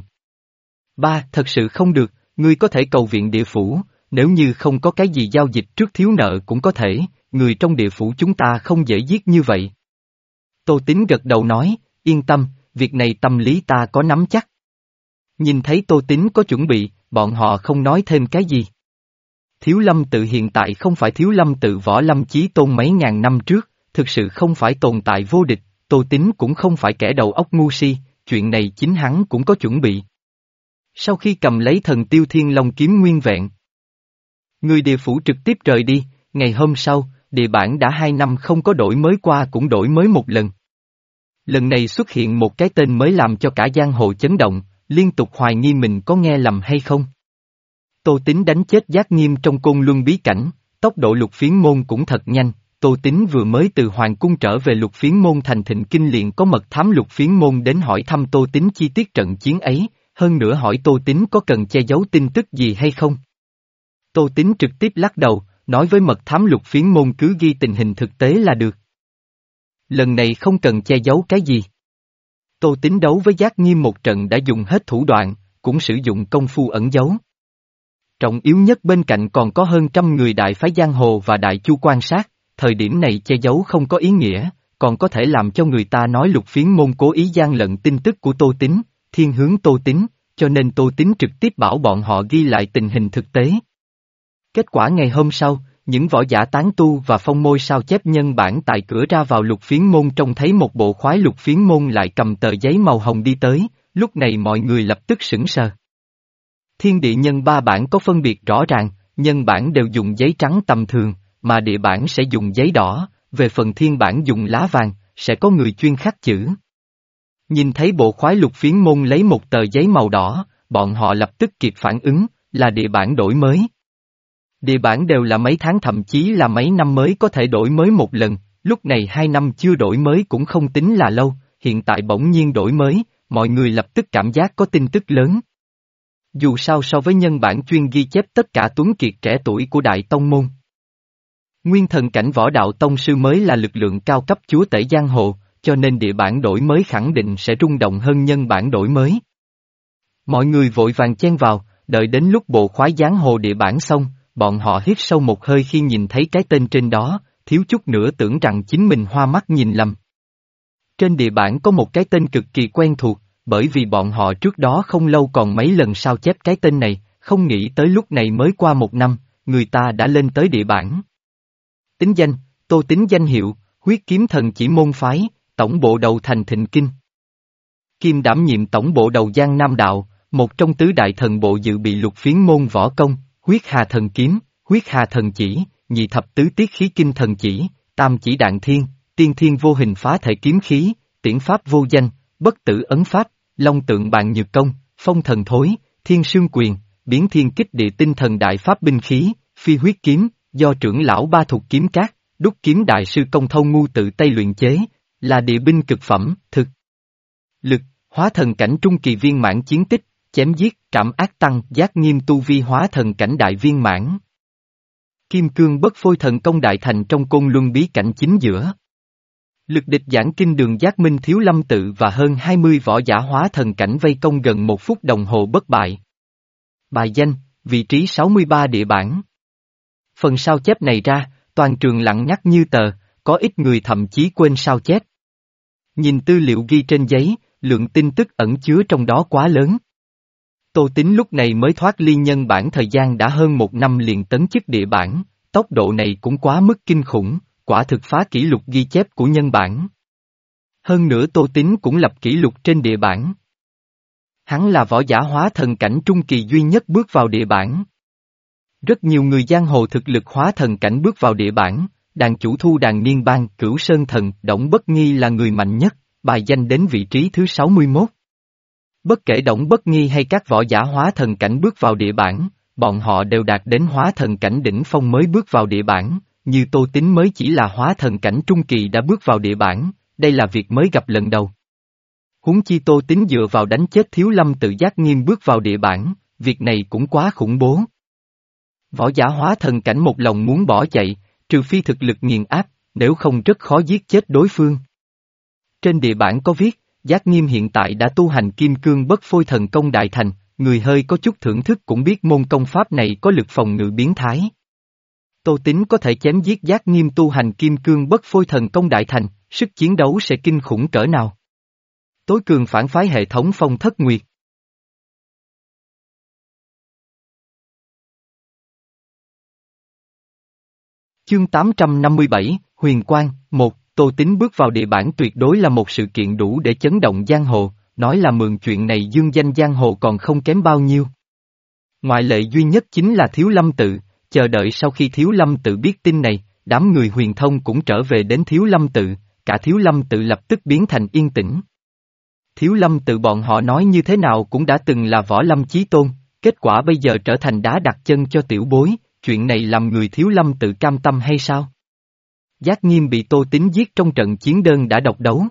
Speaker 1: Ba, thật sự không được, ngươi có thể cầu viện địa phủ, nếu như không có cái gì giao dịch trước thiếu nợ cũng có thể, người trong địa phủ chúng ta không dễ giết như vậy. Tô Tín gật đầu nói, yên tâm, việc này tâm lý ta có nắm chắc. Nhìn thấy Tô Tín có chuẩn bị, bọn họ không nói thêm cái gì. Thiếu Lâm tự hiện tại không phải Thiếu Lâm tự Võ Lâm Chí Tôn mấy ngàn năm trước, thực sự không phải tồn tại vô địch, Tô Tín cũng không phải kẻ đầu óc ngu si, chuyện này chính hắn cũng có chuẩn bị. Sau khi cầm lấy thần tiêu thiên long kiếm nguyên vẹn, người địa phủ trực tiếp rời đi, ngày hôm sau, địa bản đã hai năm không có đổi mới qua cũng đổi mới một lần. Lần này xuất hiện một cái tên mới làm cho cả giang hồ chấn động, liên tục hoài nghi mình có nghe lầm hay không. Tô Tín đánh chết Giác Nghiêm trong Côn Luân bí cảnh, tốc độ Lục Phiến môn cũng thật nhanh, Tô Tín vừa mới từ hoàng cung trở về Lục Phiến môn thành Thịnh Kinh liền có mật thám Lục Phiến môn đến hỏi thăm Tô Tín chi tiết trận chiến ấy, hơn nữa hỏi Tô Tín có cần che giấu tin tức gì hay không. Tô Tín trực tiếp lắc đầu, nói với mật thám Lục Phiến môn cứ ghi tình hình thực tế là được. Lần này không cần che giấu cái gì. Tô Tín đấu với Giác Nghiêm một trận đã dùng hết thủ đoạn, cũng sử dụng công phu ẩn giấu. Trọng yếu nhất bên cạnh còn có hơn trăm người đại phái giang hồ và đại chu quan sát, thời điểm này che giấu không có ý nghĩa, còn có thể làm cho người ta nói Lục Phiến môn cố ý gian lận tin tức của Tô Tín, thiên hướng Tô Tín, cho nên Tô Tín trực tiếp bảo bọn họ ghi lại tình hình thực tế. Kết quả ngày hôm sau, những võ giả tán tu và phong môi sao chép nhân bản tại cửa ra vào Lục Phiến môn trông thấy một bộ khoái Lục Phiến môn lại cầm tờ giấy màu hồng đi tới, lúc này mọi người lập tức sững sờ. Thiên địa nhân ba bản có phân biệt rõ ràng, nhân bản đều dùng giấy trắng tầm thường, mà địa bản sẽ dùng giấy đỏ, về phần thiên bản dùng lá vàng, sẽ có người chuyên khắc chữ. Nhìn thấy bộ khoái Lục Phiến môn lấy một tờ giấy màu đỏ, bọn họ lập tức kịp phản ứng, là địa bản đổi mới. Địa bản đều là mấy tháng thậm chí là mấy năm mới có thể đổi mới một lần, lúc này hai năm chưa đổi mới cũng không tính là lâu, hiện tại bỗng nhiên đổi mới, mọi người lập tức cảm giác có tin tức lớn. Dù sao so với nhân bản chuyên ghi chép tất cả tuấn kiệt trẻ tuổi của Đại Tông Môn. Nguyên thần cảnh võ đạo tông sư mới là lực lượng cao cấp chúa tể giang hồ, cho nên địa bản đổi mới khẳng định sẽ rung động hơn nhân bản đổi mới. Mọi người vội vàng chen vào, đợi đến lúc bộ khoái giáng hồ địa bản xong, bọn họ hít sâu một hơi khi nhìn thấy cái tên trên đó, thiếu chút nữa tưởng rằng chính mình hoa mắt nhìn lầm. Trên địa bản có một cái tên cực kỳ quen thuộc, bởi vì bọn họ trước đó không lâu còn mấy lần sao chép cái tên này, không nghĩ tới lúc này mới qua một năm, người ta đã lên tới địa bản. Tính danh, Tô Tín danh hiệu, huyết kiếm thần chỉ môn phái, tổng bộ đầu thành Thịnh Kinh. Kim đảm nhiệm tổng bộ đầu Giang Nam Đạo, một trong tứ đại thần bộ dự bị lục phiến môn võ công, huyết hà thần kiếm, huyết hà thần chỉ, nhị thập tứ tiết khí kinh thần chỉ, tam chỉ đạn thiên, tiên thiên vô hình phá thể kiếm khí, tiễn pháp vô danh, bất tử ấn pháp, long tượng bàn nhược công, phong thần thối, thiên sương quyền, biến thiên kích địa tinh thần đại pháp binh khí, phi huyết kiếm, do trưởng lão ba thuộc kiếm cát, đúc kiếm đại sư công thâu ngu tự tay luyện chế, là địa binh cực phẩm, thực. Lực, hóa thần cảnh trung kỳ viên mãn chiến tích, chém giết, trảm ác tăng, giác nghiêm tu vi hóa thần cảnh đại viên mãn. Kim cương bất phôi thần công đại thành trong côn luân bí cảnh chính giữa. Lực địch giảng kinh đường giác minh thiếu lâm tự và hơn hai mươi võ giả hóa thần cảnh vây công gần một phút đồng hồ bất bại. Bài danh, vị trí sáu mươi ba địa bản. Phần sao chép này ra, toàn trường lặng ngắt như tờ, có ít người thậm chí quên sao chép. Nhìn tư liệu ghi trên giấy, lượng tin tức ẩn chứa trong đó quá lớn. Tô Tín lúc này mới thoát ly nhân bản thời gian đã hơn một năm liền tấn chức địa bản, tốc độ này cũng quá mức kinh khủng, quả thực phá kỷ lục ghi chép của nhân bản. Hơn nữa Tô Tín cũng lập kỷ lục trên địa bản. Hắn là võ giả hóa thần cảnh trung kỳ duy nhất bước vào địa bản. Rất nhiều người giang hồ thực lực hóa thần cảnh bước vào địa bản, đàn chủ thu đàn niên bang Cửu Sơn Thần Đổng Bất Nghi là người mạnh nhất, bài danh đến vị trí thứ sáu mươi mốt. Bất kể Đổng Bất Nghi hay các võ giả hóa thần cảnh bước vào địa bản, bọn họ đều đạt đến hóa thần cảnh đỉnh phong mới bước vào địa bản, như Tô Tín mới chỉ là hóa thần cảnh trung kỳ đã bước vào địa bản, đây là việc mới gặp lần đầu. Huống chi Tô Tín dựa vào đánh chết Thiếu Lâm tự giác nghiêm bước vào địa bản, việc này cũng quá khủng bố. Võ giả hóa thần cảnh một lòng muốn bỏ chạy, trừ phi thực lực nghiền áp, nếu không rất khó giết chết đối phương. Trên địa bản có viết, Giác Nghiêm hiện tại đã tu hành kim cương bất phôi thần công đại thành, người hơi có chút thưởng thức cũng biết môn công pháp này có lực phòng ngự biến thái. Tô Tín có thể chém giết Giác Nghiêm tu hành kim cương bất phôi thần công đại thành, sức chiến đấu sẽ kinh khủng cỡ nào. Tối cường phản phái hệ thống Phong Thất Nguyệt. Chương tám trăm năm mươi bảy, Huyền Quang, một, Tô Tín bước vào địa bản tuyệt đối là một sự kiện đủ để chấn động giang hồ, nói là mượn chuyện này dương danh giang hồ còn không kém bao nhiêu. Ngoại lệ duy nhất chính là Thiếu Lâm tự, chờ đợi sau khi Thiếu Lâm tự biết tin này, đám người huyền thông cũng trở về đến Thiếu Lâm tự, cả Thiếu Lâm tự lập tức biến thành yên tĩnh. Thiếu Lâm tự bọn họ nói như thế nào cũng đã từng là võ lâm chí tôn, kết quả bây giờ trở thành đá đặt chân cho tiểu bối, chuyện này làm người Thiếu Lâm tự cam tâm hay sao? Giác Nghiêm bị Tô Tín giết trong trận chiến đơn đã độc đấu.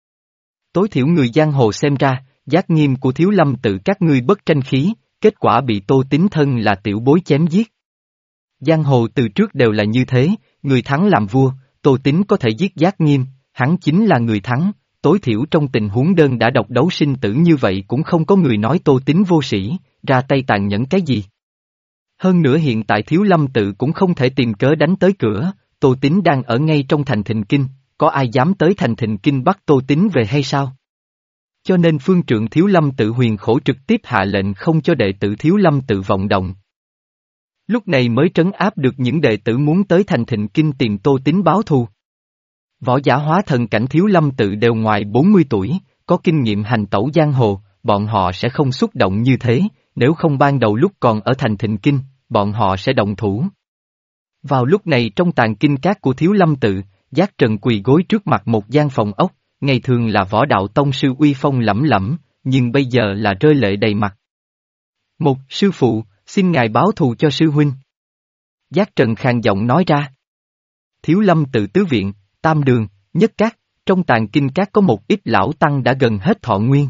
Speaker 1: Tối thiểu người giang hồ xem ra, Giác Nghiêm của Thiếu Lâm tự các ngươi bất tranh khí, kết quả bị Tô Tín thân là tiểu bối chém giết. Giang hồ từ trước đều là như thế, người thắng làm vua, Tô Tín có thể giết Giác Nghiêm, hắn chính là người thắng, tối thiểu trong tình huống đơn đã độc đấu sinh tử như vậy cũng không có người nói Tô Tín vô sĩ, ra tay tàn nhẫn cái gì. Hơn nữa hiện tại Thiếu Lâm tự cũng không thể tìm cớ đánh tới cửa, Tô Tín đang ở ngay trong thành Thịnh Kinh, có ai dám tới thành Thịnh Kinh bắt Tô Tín về hay sao? Cho nên phương trượng Thiếu Lâm tự Huyền Khổ trực tiếp hạ lệnh không cho đệ tử Thiếu Lâm tự vọng động. Lúc này mới trấn áp được những đệ tử muốn tới thành Thịnh Kinh tìm Tô Tín báo thù. Võ giả hóa thần cảnh Thiếu Lâm tự đều ngoài bốn mươi tuổi, có kinh nghiệm hành tẩu giang hồ, bọn họ sẽ không xúc động như thế, nếu không ban đầu lúc còn ở thành Thịnh Kinh, bọn họ sẽ động thủ. Vào lúc này trong tàng kinh các của Thiếu Lâm tự, Giác Trần quỳ gối trước mặt một gian phòng ốc, ngày thường là võ đạo tông sư uy phong lẫm lẫm, nhưng bây giờ là rơi lệ đầy mặt. Một, sư phụ, xin ngài báo thù cho sư huynh. Giác Trần khàn giọng nói ra. Thiếu Lâm tự tứ viện, tam đường, nhất các, trong tàng kinh các có một ít lão tăng đã gần hết thọ nguyên.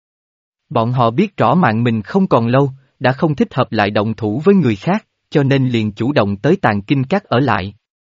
Speaker 1: Bọn họ biết rõ mạng mình không còn lâu, đã không thích hợp lại động thủ với người khác, cho nên liền chủ động tới tàng kinh các ở lại.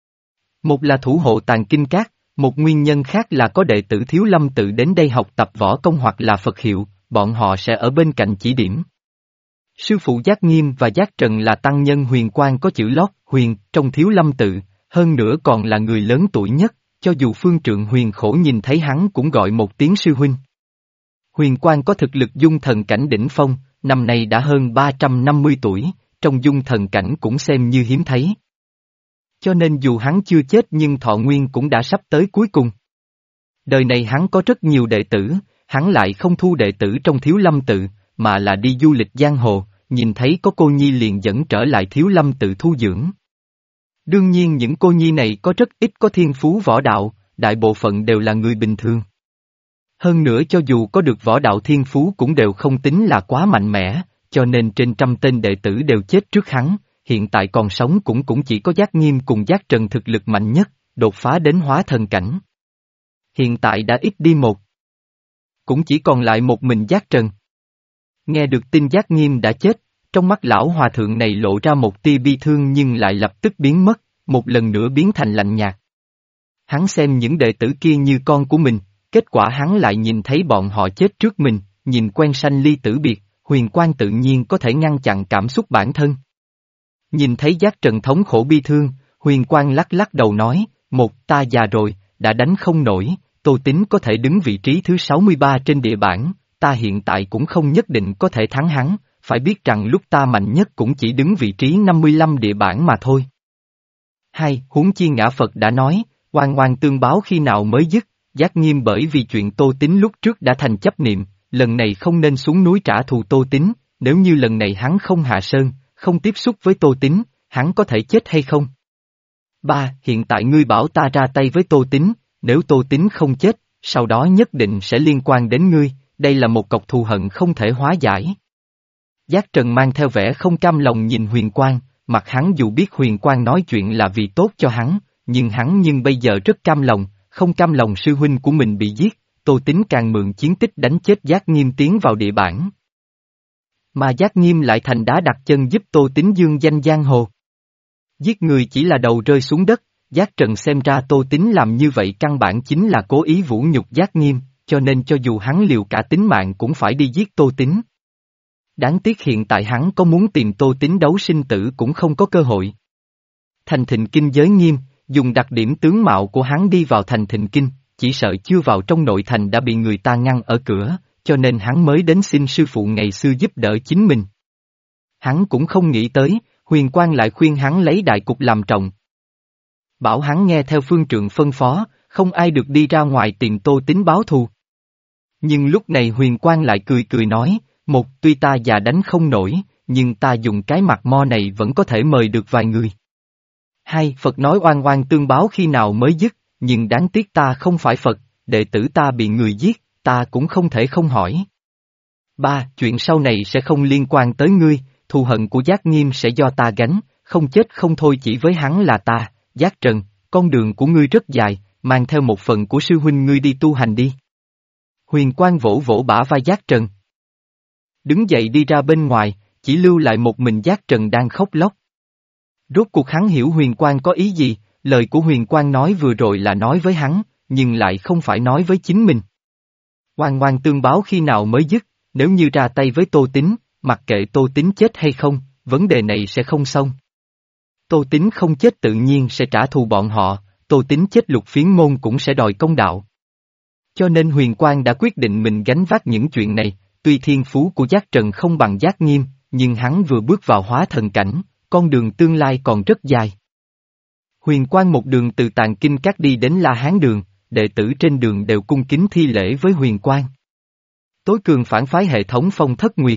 Speaker 1: Một là thủ hộ tàng kinh các, một nguyên nhân khác là có đệ tử Thiếu Lâm tự đến đây học tập võ công hoặc là Phật hiệu, bọn họ sẽ ở bên cạnh chỉ điểm. Sư phụ Giác Nghiêm và Giác Trần là tăng nhân huyền quang có chữ lót huyền trong Thiếu Lâm tự, hơn nữa còn là người lớn tuổi nhất, cho dù phương trượng huyền khổ nhìn thấy hắn cũng gọi một tiếng sư huynh. Huyền Quang có thực lực dung thần cảnh đỉnh phong, năm nay đã hơn ba trăm năm mươi tuổi, trong dung thần cảnh cũng xem như hiếm thấy. Cho nên dù hắn chưa chết nhưng thọ nguyên cũng đã sắp tới cuối cùng. Đời này hắn có rất nhiều đệ tử, hắn lại không thu đệ tử trong Thiếu Lâm tự, mà là đi du lịch giang hồ, nhìn thấy có cô nhi liền dẫn trở lại Thiếu Lâm tự thu dưỡng. Đương nhiên những cô nhi này có rất ít có thiên phú võ đạo, đại bộ phận đều là người bình thường. Hơn nữa cho dù có được võ đạo thiên phú cũng đều không tính là quá mạnh mẽ, cho nên trên trăm tên đệ tử đều chết trước hắn, hiện tại còn sống cũng cũng chỉ có Giác Nghiêm cùng Giác Trần thực lực mạnh nhất, đột phá đến hóa thần cảnh. Hiện tại đã ít đi một. Cũng chỉ còn lại một mình Giác Trần. Nghe được tin Giác Nghiêm đã chết, trong mắt lão hòa thượng này lộ ra một tia bi thương nhưng lại lập tức biến mất, một lần nữa biến thành lạnh nhạt. Hắn xem những đệ tử kia như con của mình, kết quả hắn lại nhìn thấy bọn họ chết trước mình, nhìn quen sanh ly tử biệt, Huyền Quang tự nhiên có thể ngăn chặn cảm xúc bản thân. Nhìn thấy Giác Trần thống khổ bi thương, Huyền Quang lắc lắc đầu nói, một ta già rồi, đã đánh không nổi, Tô Tín có thể đứng vị trí thứ sáu mươi ba trên địa bảng, ta hiện tại cũng không nhất định có thể thắng hắn, phải biết rằng lúc ta mạnh nhất cũng chỉ đứng vị trí năm mươi lăm địa bảng mà thôi. Hai, huống chi ngã Phật đã nói, oan oan tương báo khi nào mới dứt, Giác Nghiêm bởi vì chuyện Tô Tín lúc trước đã thành chấp niệm, lần này không nên xuống núi trả thù Tô Tín, nếu như lần này hắn không hạ sơn, không tiếp xúc với Tô Tín, hắn có thể chết hay không? Ba, hiện tại ngươi bảo ta ra tay với Tô Tín, nếu Tô Tín không chết, sau đó nhất định sẽ liên quan đến ngươi, đây là một cọc thù hận không thể hóa giải. Giác Trần mang theo vẻ không cam lòng nhìn Huyền Quang, mặt hắn dù biết Huyền Quang nói chuyện là vì tốt cho hắn, nhưng hắn nhưng bây giờ rất cam lòng, không cam lòng sư huynh của mình bị giết, Tô Tín càng mượn chiến tích đánh chết Giác Nghiêm tiến vào địa bản. Mà Giác Nghiêm lại thành đá đặt chân giúp Tô Tín dương danh giang hồ. Giết người chỉ là đầu rơi xuống đất, Giác Trần xem ra Tô Tín làm như vậy căn bản chính là cố ý vũ nhục Giác Nghiêm, cho nên cho dù hắn liều cả tính mạng cũng phải đi giết Tô Tín. Đáng tiếc hiện tại hắn có muốn tìm Tô Tín đấu sinh tử cũng không có cơ hội. Thành Thịnh Kinh giới nghiêm, dùng đặc điểm tướng mạo của hắn đi vào Thành Thịnh Kinh, chỉ sợ chưa vào trong nội thành đã bị người ta ngăn ở cửa, cho nên hắn mới đến xin sư phụ ngày xưa giúp đỡ chính mình. Hắn cũng không nghĩ tới, Huyền Quang lại khuyên hắn lấy đại cục làm trọng. Bảo hắn nghe theo phương trượng phân phó, không ai được đi ra ngoài tìm Tô Tín báo thù. Nhưng lúc này Huyền Quang lại cười cười nói, một tuy ta già đánh không nổi, nhưng ta dùng cái mặt mo này vẫn có thể mời được vài người. Hai, Phật nói oan oan tương báo khi nào mới dứt, nhưng đáng tiếc ta không phải Phật, đệ tử ta bị người giết, ta cũng không thể không hỏi. Ba, chuyện sau này sẽ không liên quan tới ngươi, thù hận của Giác Nghiêm sẽ do ta gánh, không chết không thôi chỉ với hắn là ta, Giác Trần, con đường của ngươi rất dài, mang theo một phần của sư huynh ngươi đi tu hành đi. Huyền Quang vỗ vỗ bả vai Giác Trần. Đứng dậy đi ra bên ngoài, chỉ lưu lại một mình Giác Trần đang khóc lóc. Rốt cuộc hắn hiểu Huyền Quang có ý gì, lời của Huyền Quang nói vừa rồi là nói với hắn, nhưng lại không phải nói với chính mình. Oan oan tương báo khi nào mới dứt, nếu như ra tay với Tô Tín, mặc kệ Tô Tín chết hay không, vấn đề này sẽ không xong. Tô Tín không chết tự nhiên sẽ trả thù bọn họ, Tô Tín chết Lục Phiến môn cũng sẽ đòi công đạo. Cho nên Huyền Quang đã quyết định mình gánh vác những chuyện này, tuy thiên phú của Giác Trần không bằng Giác Nghiêm, nhưng hắn vừa bước vào hóa thần cảnh, con đường tương lai còn rất dài. Huyền Quang một đường từ Tàng Kinh Các đi đến La Hán đường, đệ tử trên đường đều cung kính thi lễ với Huyền Quang. Tối cường phản phái hệ thống Phong Thất Nguyệt.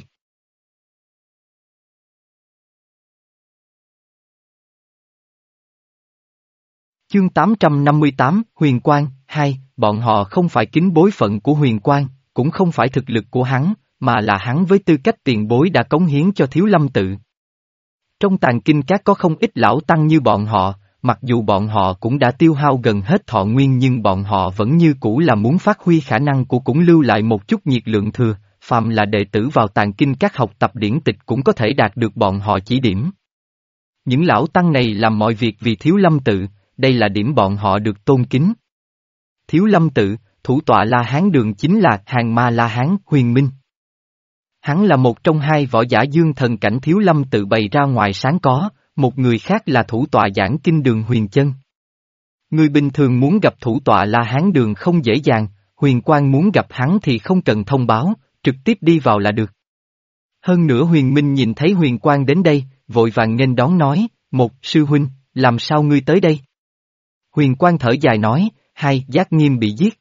Speaker 1: Chương tám trăm năm mươi tám, Huyền Quang, hai, bọn họ không phải kính bối phận của Huyền Quang, cũng không phải thực lực của hắn, mà là hắn với tư cách tiền bối đã cống hiến cho Thiếu Lâm tự. Trong Tàng Kinh Các có không ít lão tăng như bọn họ, mặc dù bọn họ cũng đã tiêu hao gần hết thọ nguyên nhưng bọn họ vẫn như cũ là muốn phát huy khả năng của cũng lưu lại một chút nhiệt lượng thừa, phàm là đệ tử vào Tàng Kinh Các học tập điển tịch cũng có thể đạt được bọn họ chỉ điểm. Những lão tăng này làm mọi việc vì Thiếu Lâm tự, đây là điểm bọn họ được tôn kính. Thiếu Lâm tự, thủ tọa La Hán đường chính là Hàng Ma La Hán Huyền Minh. Hắn là một trong hai võ giả dương thần cảnh Thiếu Lâm tự bày ra ngoài sáng có, một người khác là thủ tọa giảng kinh đường Huyền Chân. Người bình thường muốn gặp thủ tọa La Hán Đường không dễ dàng, Huyền Quang muốn gặp hắn thì không cần thông báo, trực tiếp đi vào là được. Hơn nữa Huyền Minh nhìn thấy Huyền Quang đến đây, vội vàng nghênh đón nói, một, sư huynh, làm sao ngươi tới đây? Huyền Quang thở dài nói, hai, Giác Nghiêm bị giết.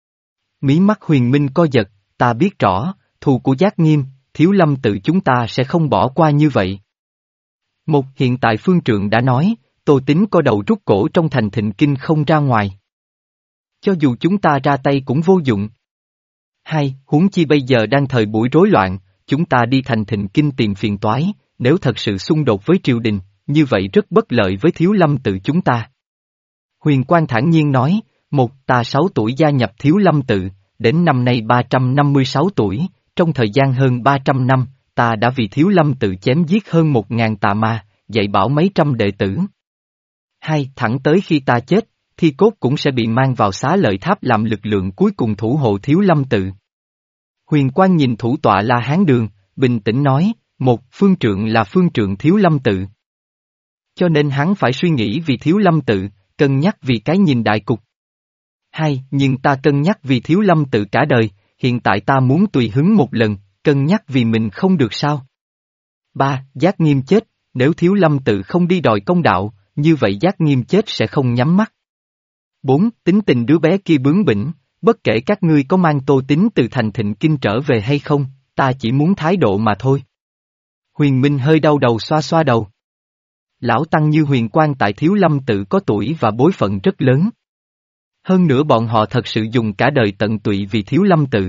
Speaker 1: Mí mắt Huyền Minh co giật, ta biết rõ, thù của Giác Nghiêm, Thiếu Lâm tự chúng ta sẽ không bỏ qua như vậy. Một, hiện tại phương trượng đã nói, Tô Tín có đầu rút cổ trong thành Thịnh Kinh không ra ngoài. Cho dù chúng ta ra tay cũng vô dụng. Hai, huống chi bây giờ đang thời buổi rối loạn, chúng ta đi thành Thịnh Kinh tìm phiền toái, nếu thật sự xung đột với triều đình, như vậy rất bất lợi với Thiếu Lâm tự chúng ta. Huyền Quang thản nhiên nói, một, ta sáu tuổi gia nhập Thiếu Lâm tự, đến năm nay ba trăm năm mươi sáu tuổi, trong thời gian hơn ba trăm năm, ta đã vì Thiếu Lâm tự chém giết hơn một ngàn tà ma, dạy bảo mấy trăm đệ tử. Hai, thẳng tới khi ta chết, thi cốt cũng sẽ bị mang vào Xá Lợi Tháp làm lực lượng cuối cùng thủ hộ Thiếu Lâm tự. Huyền Quang nhìn thủ tọa La Hán Đường, bình tĩnh nói, một, phương trượng là phương trượng Thiếu Lâm tự. Cho nên hắn phải suy nghĩ vì Thiếu Lâm tự, cân nhắc vì cái nhìn đại cục. Hai, nhưng ta cân nhắc vì Thiếu Lâm tự cả đời, hiện tại ta muốn tùy hứng một lần, cân nhắc vì mình không được sao. Ba, Giác Nghiêm chết, nếu Thiếu Lâm tự không đi đòi công đạo, như vậy Giác Nghiêm chết sẽ không nhắm mắt. Bốn, tính tình đứa bé kia bướng bỉnh, bất kể các ngươi có mang Tô Tín từ thành Thịnh Kinh trở về hay không, ta chỉ muốn thái độ mà thôi. Huyền Minh hơi đau đầu xoa xoa đầu. Lão tăng như Huyền Quang tại Thiếu Lâm tự có tuổi và bối phận rất lớn. Hơn nữa bọn họ thật sự dùng cả đời tận tụy vì Thiếu Lâm tự.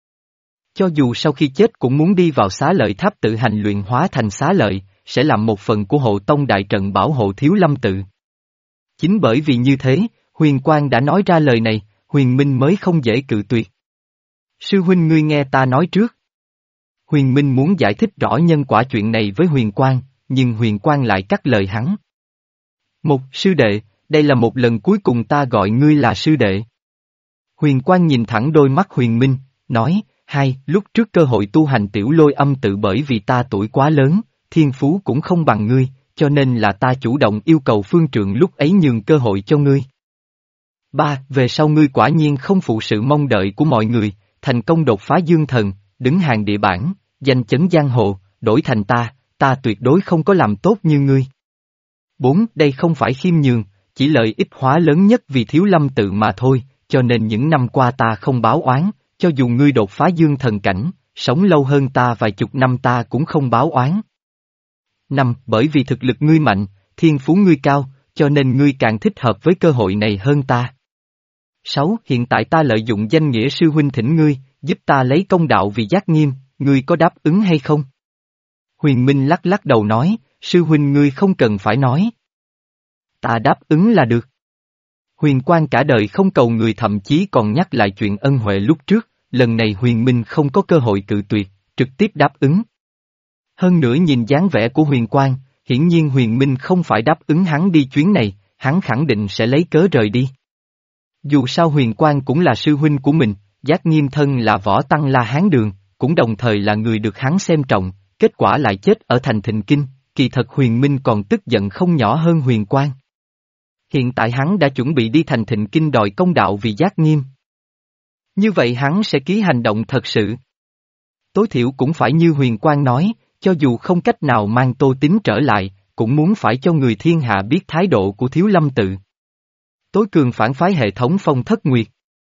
Speaker 1: Cho dù sau khi chết cũng muốn đi vào Xá Lợi Tháp tự hành luyện hóa thành xá lợi, sẽ làm một phần của hộ tông đại trận bảo hộ Thiếu Lâm tự. Chính bởi vì như thế, Huyền Quang đã nói ra lời này, Huyền Minh mới không dễ cự tuyệt. Sư huynh ngươi nghe ta nói trước. Huyền Minh muốn giải thích rõ nhân quả chuyện này với Huyền Quang, nhưng Huyền Quang lại cắt lời hắn. Một, sư đệ, đây là một lần cuối cùng ta gọi ngươi là sư đệ. Huyền Quang nhìn thẳng đôi mắt Huyền Minh, nói, hai, lúc trước cơ hội tu hành tiểu lôi âm tự bởi vì ta tuổi quá lớn, thiên phú cũng không bằng ngươi, cho nên là ta chủ động yêu cầu phương trượng lúc ấy nhường cơ hội cho ngươi. Ba, về sau ngươi quả nhiên không phụ sự mong đợi của mọi người, thành công đột phá dương thần, đứng hàng địa bảng, danh chấn giang hồ, đổi thành ta, ta tuyệt đối không có làm tốt như ngươi. Bốn, đây không phải khiêm nhường, chỉ lợi ích hóa lớn nhất vì Thiếu Lâm tự mà thôi, cho nên những năm qua ta không báo oán, cho dù ngươi đột phá dương thần cảnh, sống lâu hơn ta vài chục năm ta cũng không báo oán. Năm, bởi vì thực lực ngươi mạnh, thiên phú ngươi cao, cho nên ngươi càng thích hợp với cơ hội này hơn ta. Sáu, hiện tại ta lợi dụng danh nghĩa sư huynh thỉnh ngươi, giúp ta lấy công đạo vì Giác Nghiêm, ngươi có đáp ứng hay không? Huyền Minh lắc lắc đầu nói, sư huynh ngươi không cần phải nói. Ta đáp ứng là được. Huyền Quang cả đời không cầu người thậm chí còn nhắc lại chuyện ân huệ lúc trước, lần này Huyền Minh không có cơ hội cự tuyệt, trực tiếp đáp ứng. Hơn nữa nhìn dáng vẻ của Huyền Quang, hiển nhiên Huyền Minh không phải đáp ứng hắn đi chuyến này, hắn khẳng định sẽ lấy cớ rời đi. Dù sao Huyền Quang cũng là sư huynh của mình, Giác Nghiêm thân là võ tăng La Hán Đường, cũng đồng thời là người được hắn xem trọng, kết quả lại chết ở thành Thịnh Kinh, kỳ thật Huyền Minh còn tức giận không nhỏ hơn Huyền Quang. Hiện tại hắn đã chuẩn bị đi thành Thịnh Kinh đòi công đạo vì Giác Nghiêm. Như vậy hắn sẽ ký hành động thật sự. Tối thiểu cũng phải như Huyền Quang nói, cho dù không cách nào mang Tô Tín trở lại, cũng muốn phải cho người thiên hạ biết thái độ của Thiếu Lâm tự. Tối cường phản phái hệ thống Phong Thất Nguyệt.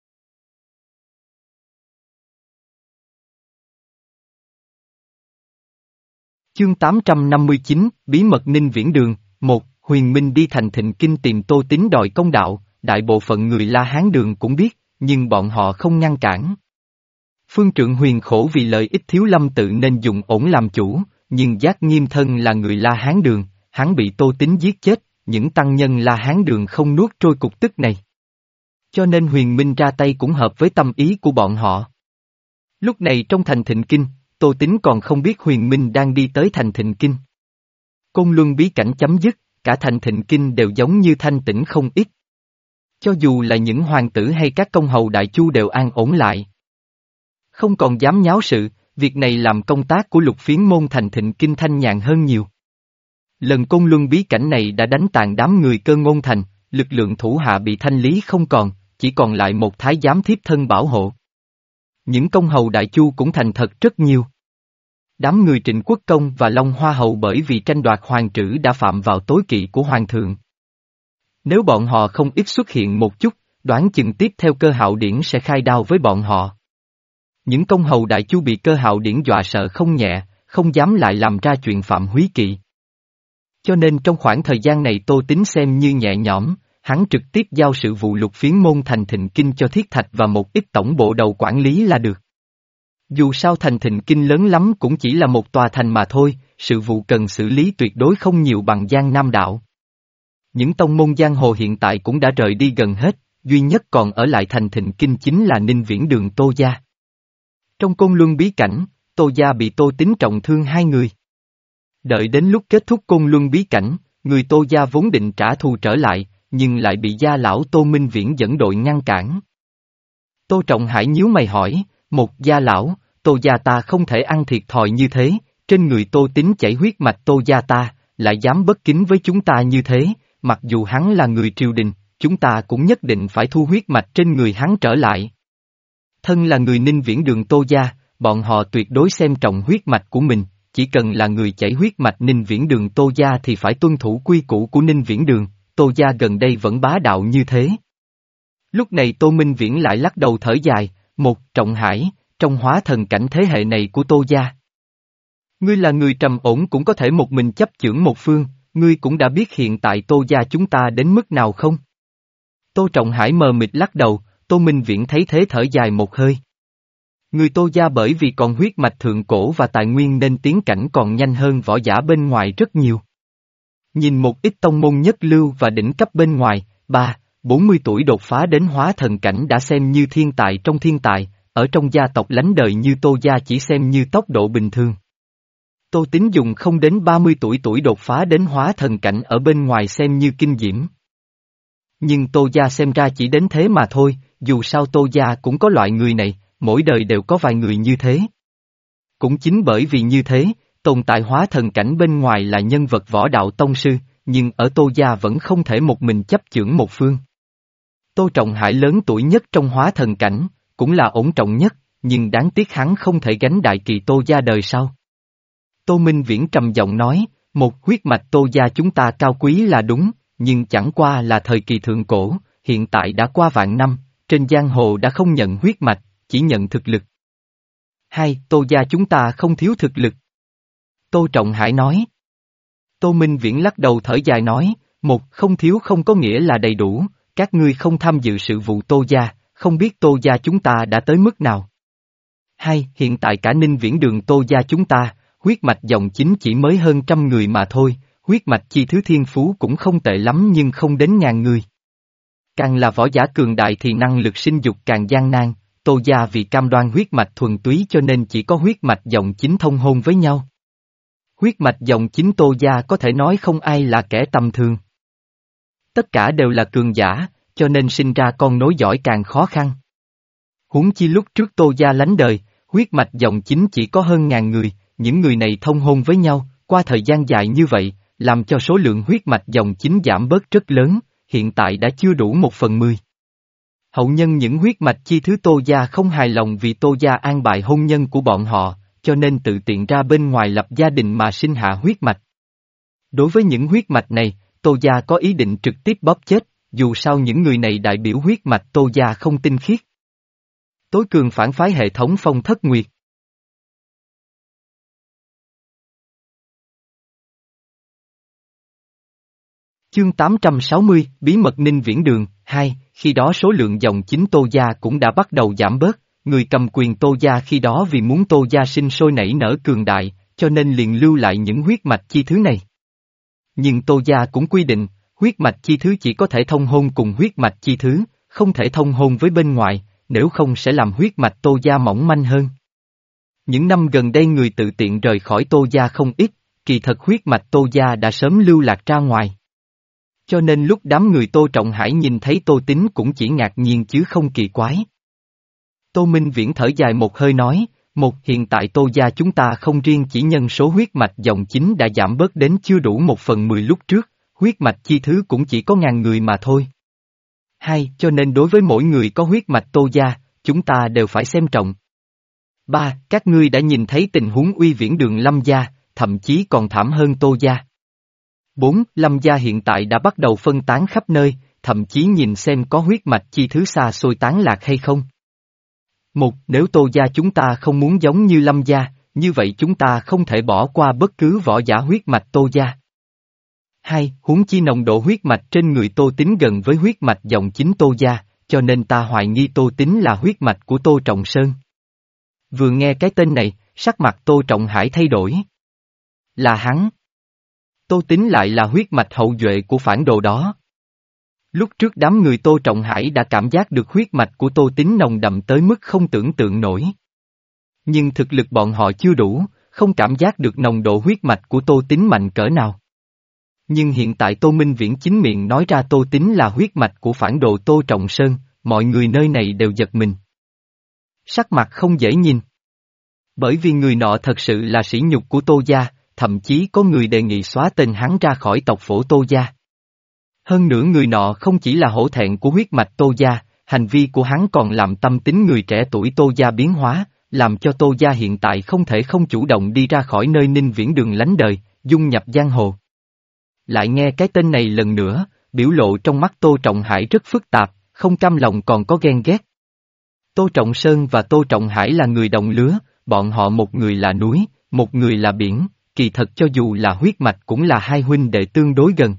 Speaker 1: Chương tám trăm năm mươi chín, Bí mật Ninh Viễn Đường, một, Huyền Minh đi thành Thịnh Kinh tìm Tô Tín đòi công đạo, đại bộ phận người La Hán Đường cũng biết, nhưng bọn họ không ngăn cản. Phương trượng Huyền khổ vì lợi ích Thiếu Lâm tự nên dùng ổn làm chủ, nhưng Giác Nghiêm thân là người La Hán Đường, hắn bị Tô Tín giết chết, những tăng nhân La Hán Đường không nuốt trôi cục tức này. Cho nên Huyền Minh ra tay cũng hợp với tâm ý của bọn họ. Lúc này trong thành Thịnh Kinh, Tô Tín còn không biết Huyền Minh đang đi tới thành Thịnh Kinh. Côn Luân bí cảnh chấm dứt, cả thành Thịnh Kinh đều giống như thanh tĩnh không ít. Cho dù là những hoàng tử hay các công hầu đại chu đều an ổn lại. Không còn dám nháo sự, việc này làm công tác của Lục Phiến môn thành Thịnh Kinh thanh nhàn hơn nhiều. Lần Côn Luân bí cảnh này đã đánh tàn đám người Cơ Ngôn Thành, lực lượng thủ hạ bị thanh lý không còn, chỉ còn lại một thái giám thiếp thân bảo hộ. Những công hầu đại chu cũng thành thật rất nhiều. Đám người Trịnh Quốc Công và Long Hoa Hầu bởi vì tranh đoạt hoàng trữ đã phạm vào tối kỵ của hoàng thượng. Nếu bọn họ không ít xuất hiện một chút, đoán chừng tiếp theo Cơ Hạo Điển sẽ khai đao với bọn họ. Những công hầu đại chu bị Cơ Hạo Điển dọa sợ không nhẹ, không dám lại làm ra chuyện phạm húy kỵ. Cho nên trong khoảng thời gian này Tô Tín xem như nhẹ nhõm, hắn trực tiếp giao sự vụ lục phiến môn thành Thịnh Kinh cho Thiết Thạch và một ít tổng bộ đầu quản lý là được. Dù sao thành Thịnh Kinh lớn lắm cũng chỉ là một tòa thành mà thôi, sự vụ cần xử lý tuyệt đối không nhiều bằng Giang Nam Đạo. Những tông môn giang hồ hiện tại cũng đã rời đi gần hết, duy nhất còn ở lại thành Thịnh Kinh chính là Ninh Viễn Đường Tô Gia. Trong Côn Luân bí cảnh, Tô Gia bị Tô Tín trọng thương hai người. Đợi đến lúc kết thúc Côn Luân bí cảnh, người Tô Gia vốn định trả thù trở lại, nhưng lại bị gia lão Tô Minh Viễn dẫn đội ngăn cản. Tô Trọng Hải nhíu mày hỏi, một gia lão, Tô Gia ta không thể ăn thiệt thòi như thế, trên người Tô Tín chảy huyết mạch Tô Gia ta, lại dám bất kính với chúng ta như thế, mặc dù hắn là người triều đình, chúng ta cũng nhất định phải thu huyết mạch trên người hắn trở lại. Thân là người Ninh Viễn Đường Tô Gia, bọn họ tuyệt đối xem trọng huyết mạch của mình, chỉ cần là người chảy huyết mạch Ninh Viễn Đường Tô Gia thì phải tuân thủ quy củ của Ninh Viễn Đường, Tô Gia gần đây vẫn bá đạo như thế. Lúc này Tô Minh Viễn lại lắc đầu thở dài, một Trọng Hải, trong hóa thần cảnh thế hệ này của Tô Gia. Ngươi là người trầm ổn cũng có thể một mình chấp chưởng một phương, ngươi cũng đã biết hiện tại Tô Gia chúng ta đến mức nào không? Tô Trọng Hải mờ mịt lắc đầu, Tô Minh Viễn thấy thế thở dài một hơi. Người Tô Gia bởi vì còn huyết mạch thượng cổ và tài nguyên nên tiến cảnh còn nhanh hơn võ giả bên ngoài rất nhiều. Nhìn một ít tông môn nhất lưu và đỉnh cấp bên ngoài, ba, bốn mươi tuổi đột phá đến hóa thần cảnh đã xem như thiên tài trong thiên tài, ở trong gia tộc lánh đời như Tô Gia chỉ xem như tốc độ bình thường. Tô Tín dùng không đến ba mươi tuổi tuổi đột phá đến hóa thần cảnh ở bên ngoài xem như kinh diễm. Nhưng Tô Gia xem ra chỉ đến thế mà thôi, dù sao Tô Gia cũng có loại người này, mỗi đời đều có vài người như thế. Cũng chính bởi vì như thế, tồn tại hóa thần cảnh bên ngoài là nhân vật võ đạo tông sư, nhưng ở Tô Gia vẫn không thể một mình chấp chưởng một phương. Tô Trọng Hải lớn tuổi nhất trong hóa thần cảnh, cũng là ổn trọng nhất, nhưng đáng tiếc hắn không thể gánh đại kỳ Tô Gia đời sau. Tô Minh Viễn trầm giọng nói, một huyết mạch Tô Gia chúng ta cao quý là đúng, nhưng chẳng qua là thời kỳ thượng cổ, hiện tại đã qua vạn năm, trên giang hồ đã không nhận huyết mạch, chỉ nhận thực lực. Hai, Tô Gia chúng ta không thiếu thực lực. Tô Trọng Hải nói. Tô Minh Viễn lắc đầu thở dài nói, một, không thiếu không có nghĩa là đầy đủ, các ngươi không tham dự sự vụ Tô Gia, không biết Tô Gia chúng ta đã tới mức nào. Hai, hiện tại cả Ninh Viễn Đường Tô Gia chúng ta, huyết mạch dòng chính chỉ mới hơn trăm người mà thôi, huyết mạch chi thứ thiên phú cũng không tệ lắm nhưng không đến ngàn người. Càng là võ giả cường đại thì năng lực sinh dục càng gian nan, Tô Gia vì cam đoan huyết mạch thuần túy cho nên chỉ có huyết mạch dòng chính thông hôn với nhau. Huyết mạch dòng chính Tô Gia có thể nói không ai là kẻ tầm thường. Tất cả đều là cường giả, cho nên sinh ra con nối dõi càng khó khăn. Huống chi lúc trước Tô Gia lánh đời, huyết mạch dòng chính chỉ có hơn ngàn người, những người này thông hôn với nhau, qua thời gian dài như vậy, làm cho số lượng huyết mạch dòng chính giảm bớt rất lớn, hiện tại đã chưa đủ một phần mười. Hậu nhân những huyết mạch chi thứ Tô Gia không hài lòng vì Tô Gia an bài hôn nhân của bọn họ, cho nên tự tiện ra bên ngoài lập gia đình mà sinh hạ huyết mạch. Đối với những huyết mạch này, Tô Gia có ý định trực tiếp bóp chết, dù sao những người này đại biểu huyết mạch Tô Gia không tinh khiết. Tối cường phản phái hệ thống Phong Thất Nguyệt. Chương tám trăm sáu mươi, Bí mật Ninh Viễn Đường, hai, khi đó số lượng dòng chính Tô Gia cũng đã bắt đầu giảm bớt, người cầm quyền Tô Gia khi đó vì muốn Tô Gia sinh sôi nảy nở cường đại, cho nên liền lưu lại những huyết mạch chi thứ này. Nhưng Tô Gia cũng quy định, huyết mạch chi thứ chỉ có thể thông hôn cùng huyết mạch chi thứ, không thể thông hôn với bên ngoài, nếu không sẽ làm huyết mạch Tô Gia mỏng manh hơn. Những năm gần đây người tự tiện rời khỏi Tô Gia không ít, kỳ thật huyết mạch Tô Gia đã sớm lưu lạc ra ngoài. Cho nên lúc đám người Tô Trọng Hải nhìn thấy Tô Tín cũng chỉ ngạc nhiên chứ không kỳ quái. Tô Minh Viễn thở dài một hơi nói, một hiện tại Tô Gia chúng ta không riêng chỉ nhân số huyết mạch dòng chính đã giảm bớt đến chưa đủ một phần mười lúc trước, huyết mạch chi thứ cũng chỉ có ngàn người mà thôi. Hai, cho nên đối với mỗi người có huyết mạch Tô gia, chúng ta đều phải xem trọng. Ba, các ngươi đã nhìn thấy tình huống Uy Viễn Đường Lâm gia, thậm chí còn thảm hơn Tô gia. Bốn, Lâm gia hiện tại đã bắt đầu phân tán khắp nơi, thậm chí nhìn xem có huyết mạch chi thứ xa xôi tán lạc hay không. Một, nếu Tô gia chúng ta không muốn giống như Lâm gia, như vậy chúng ta không thể bỏ qua bất cứ võ giả huyết mạch Tô gia. Hai, huống chi nồng độ huyết mạch trên người Tô Tín gần với huyết mạch dòng chính Tô gia, cho nên ta hoài nghi Tô Tín là huyết mạch của Tô Trọng Sơn. Vừa nghe cái tên này, sắc mặt Tô Trọng Hải thay đổi. Là hắn. Tô Tín lại là huyết mạch hậu duệ của phản đồ đó. Lúc trước đám người Tô Trọng Hải đã cảm giác được huyết mạch của Tô Tín nồng đậm tới mức không tưởng tượng nổi. Nhưng thực lực bọn họ chưa đủ, không cảm giác được nồng độ huyết mạch của Tô Tín mạnh cỡ nào. Nhưng hiện tại Tô Minh Viễn chính miệng nói ra Tô Tín là huyết mạch của phản đồ Tô Trọng Sơn, mọi người nơi này đều giật mình. Sắc mặt không dễ nhìn. Bởi vì người nọ thật sự là sỉ nhục của Tô gia, thậm chí có người đề nghị xóa tên hắn ra khỏi tộc phổ Tô gia. Hơn nữa người nọ không chỉ là hổ thẹn của huyết mạch Tô gia, hành vi của hắn còn làm tâm tính người trẻ tuổi Tô gia biến hóa, làm cho Tô gia hiện tại không thể không chủ động đi ra khỏi nơi Ninh Viễn Đường lánh đời, dung nhập giang hồ. Lại nghe cái tên này lần nữa, biểu lộ trong mắt Tô Trọng Hải rất phức tạp, không cam lòng còn có ghen ghét. Tô Trọng Sơn và Tô Trọng Hải là người đồng lứa, bọn họ một người là núi, một người là biển, kỳ thật cho dù là huyết mạch cũng là hai huynh đệ tương đối gần.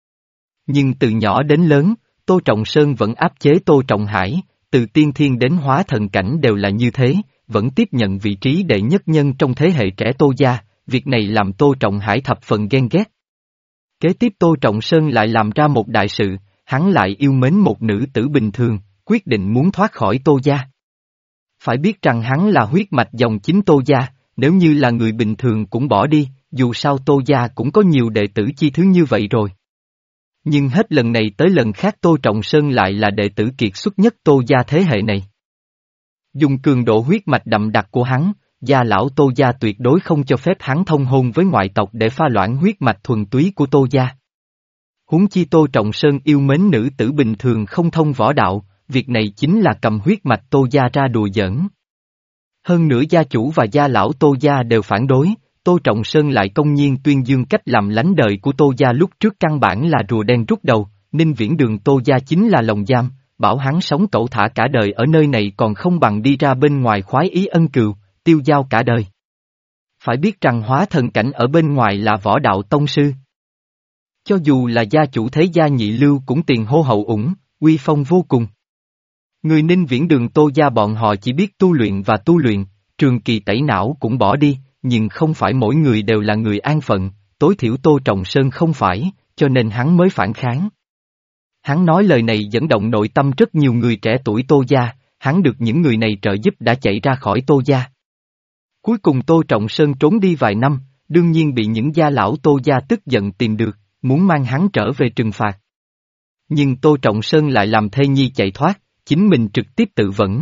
Speaker 1: Nhưng từ nhỏ đến lớn, Tô Trọng Sơn vẫn áp chế Tô Trọng Hải, từ tiên thiên đến hóa thần cảnh đều là như thế, vẫn tiếp nhận vị trí đệ nhất nhân trong thế hệ trẻ Tô gia, việc này làm Tô Trọng Hải thập phần ghen ghét. Kế tiếp Tô Trọng Sơn lại làm ra một đại sự, hắn lại yêu mến một nữ tử bình thường, quyết định muốn thoát khỏi Tô gia. Phải biết rằng hắn là huyết mạch dòng chính Tô gia, nếu như là người bình thường cũng bỏ đi, dù sao Tô gia cũng có nhiều đệ tử chi thứ như vậy rồi. Nhưng hết lần này tới lần khác Tô Trọng Sơn lại là đệ tử kiệt xuất nhất Tô gia thế hệ này. Dùng cường độ huyết mạch đậm đặc của hắn, gia lão Tô gia tuyệt đối không cho phép hắn thông hôn với ngoại tộc để pha loãng huyết mạch thuần túy của Tô gia. Huống chi Tô Trọng Sơn yêu mến nữ tử bình thường không thông võ đạo, việc này chính là cầm huyết mạch Tô gia ra đùa giỡn. Hơn nữa gia chủ và gia lão Tô gia đều phản đối, Tô Trọng Sơn lại công nhiên tuyên dương cách làm lánh đời của Tô gia lúc trước căn bản là rùa đen rút đầu, Ninh Viễn Đường Tô gia chính là lồng giam, bảo hắn sống cẩu thả cả đời ở nơi này còn không bằng đi ra bên ngoài khoái ý ân cừu, tiêu dao cả đời. Phải biết rằng hóa thần cảnh ở bên ngoài là võ đạo tông sư. Cho dù là gia chủ thế gia nhị lưu cũng tiền hô hậu ủng, uy phong vô cùng. Người Ninh Viễn Đường Tô gia bọn họ chỉ biết tu luyện và tu luyện, trường kỳ tẩy não cũng bỏ đi, nhưng không phải mỗi người đều là người an phận, tối thiểu Tô Trọng Sơn không phải, cho nên hắn mới phản kháng. Hắn nói lời này dẫn động nội tâm rất nhiều người trẻ tuổi Tô gia, hắn được những người này trợ giúp đã chạy ra khỏi Tô gia. Cuối cùng Tô Trọng Sơn trốn đi vài năm, đương nhiên bị những gia lão Tô gia tức giận tìm được, muốn mang hắn trở về trừng phạt. Nhưng Tô Trọng Sơn lại làm thê nhi chạy thoát, chính mình trực tiếp tự vẫn.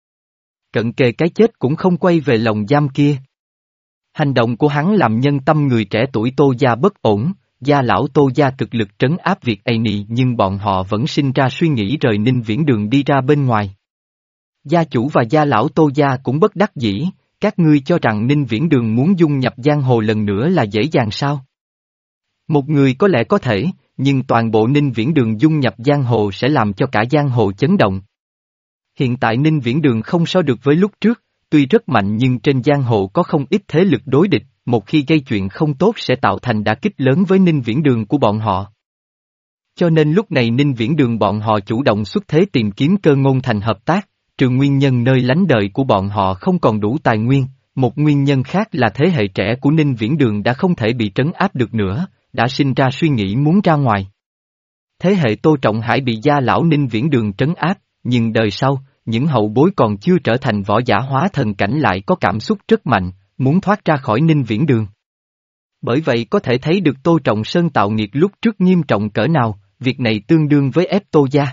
Speaker 1: Cận kề cái chết cũng không quay về lồng giam kia. Hành động của hắn làm nhân tâm người trẻ tuổi Tô gia bất ổn, gia lão Tô gia cực lực trấn áp việc ây nị nhưng bọn họ vẫn sinh ra suy nghĩ rời Ninh Viễn Đường đi ra bên ngoài. Gia chủ và gia lão Tô gia cũng bất đắc dĩ, các ngươi cho rằng Ninh Viễn Đường muốn dung nhập giang hồ lần nữa là dễ dàng sao? Một người có lẽ có thể, nhưng toàn bộ Ninh Viễn Đường dung nhập giang hồ sẽ làm cho cả giang hồ chấn động. Hiện tại Ninh Viễn Đường không so được với lúc trước, tuy rất mạnh nhưng trên giang hồ có không ít thế lực đối địch, một khi gây chuyện không tốt sẽ tạo thành đả kích lớn với Ninh Viễn Đường của bọn họ. Cho nên lúc này Ninh Viễn Đường bọn họ chủ động xuất thế tìm kiếm Cơ Ngôn Thành hợp tác, trừ nguyên nhân nơi lánh đời của bọn họ không còn đủ tài nguyên, một nguyên nhân khác là thế hệ trẻ của Ninh Viễn Đường đã không thể bị trấn áp được nữa, đã sinh ra suy nghĩ muốn ra ngoài. Thế hệ Tô Trọng Hải bị gia lão Ninh Viễn Đường trấn áp, nhưng đời sau, những hậu bối còn chưa trở thành võ giả hóa thần cảnh lại có cảm xúc rất mạnh, muốn thoát ra khỏi Ninh Viễn Đường. Bởi vậy có thể thấy được Tô Trọng Sơn tạo nghiệt lúc trước nghiêm trọng cỡ nào, việc này tương đương với ép Tô gia.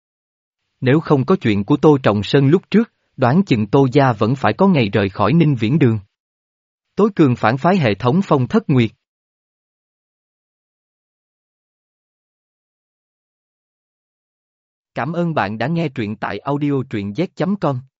Speaker 1: Nếu không có chuyện của Tô Trọng Sơn lúc trước, đoán chừng Tô gia vẫn phải có ngày rời khỏi Ninh Viễn Đường. Tối cường phản phái hệ thống Phong Thất Nguyệt. Cảm ơn bạn đã nghe truyện tại audio truyện z chấm com.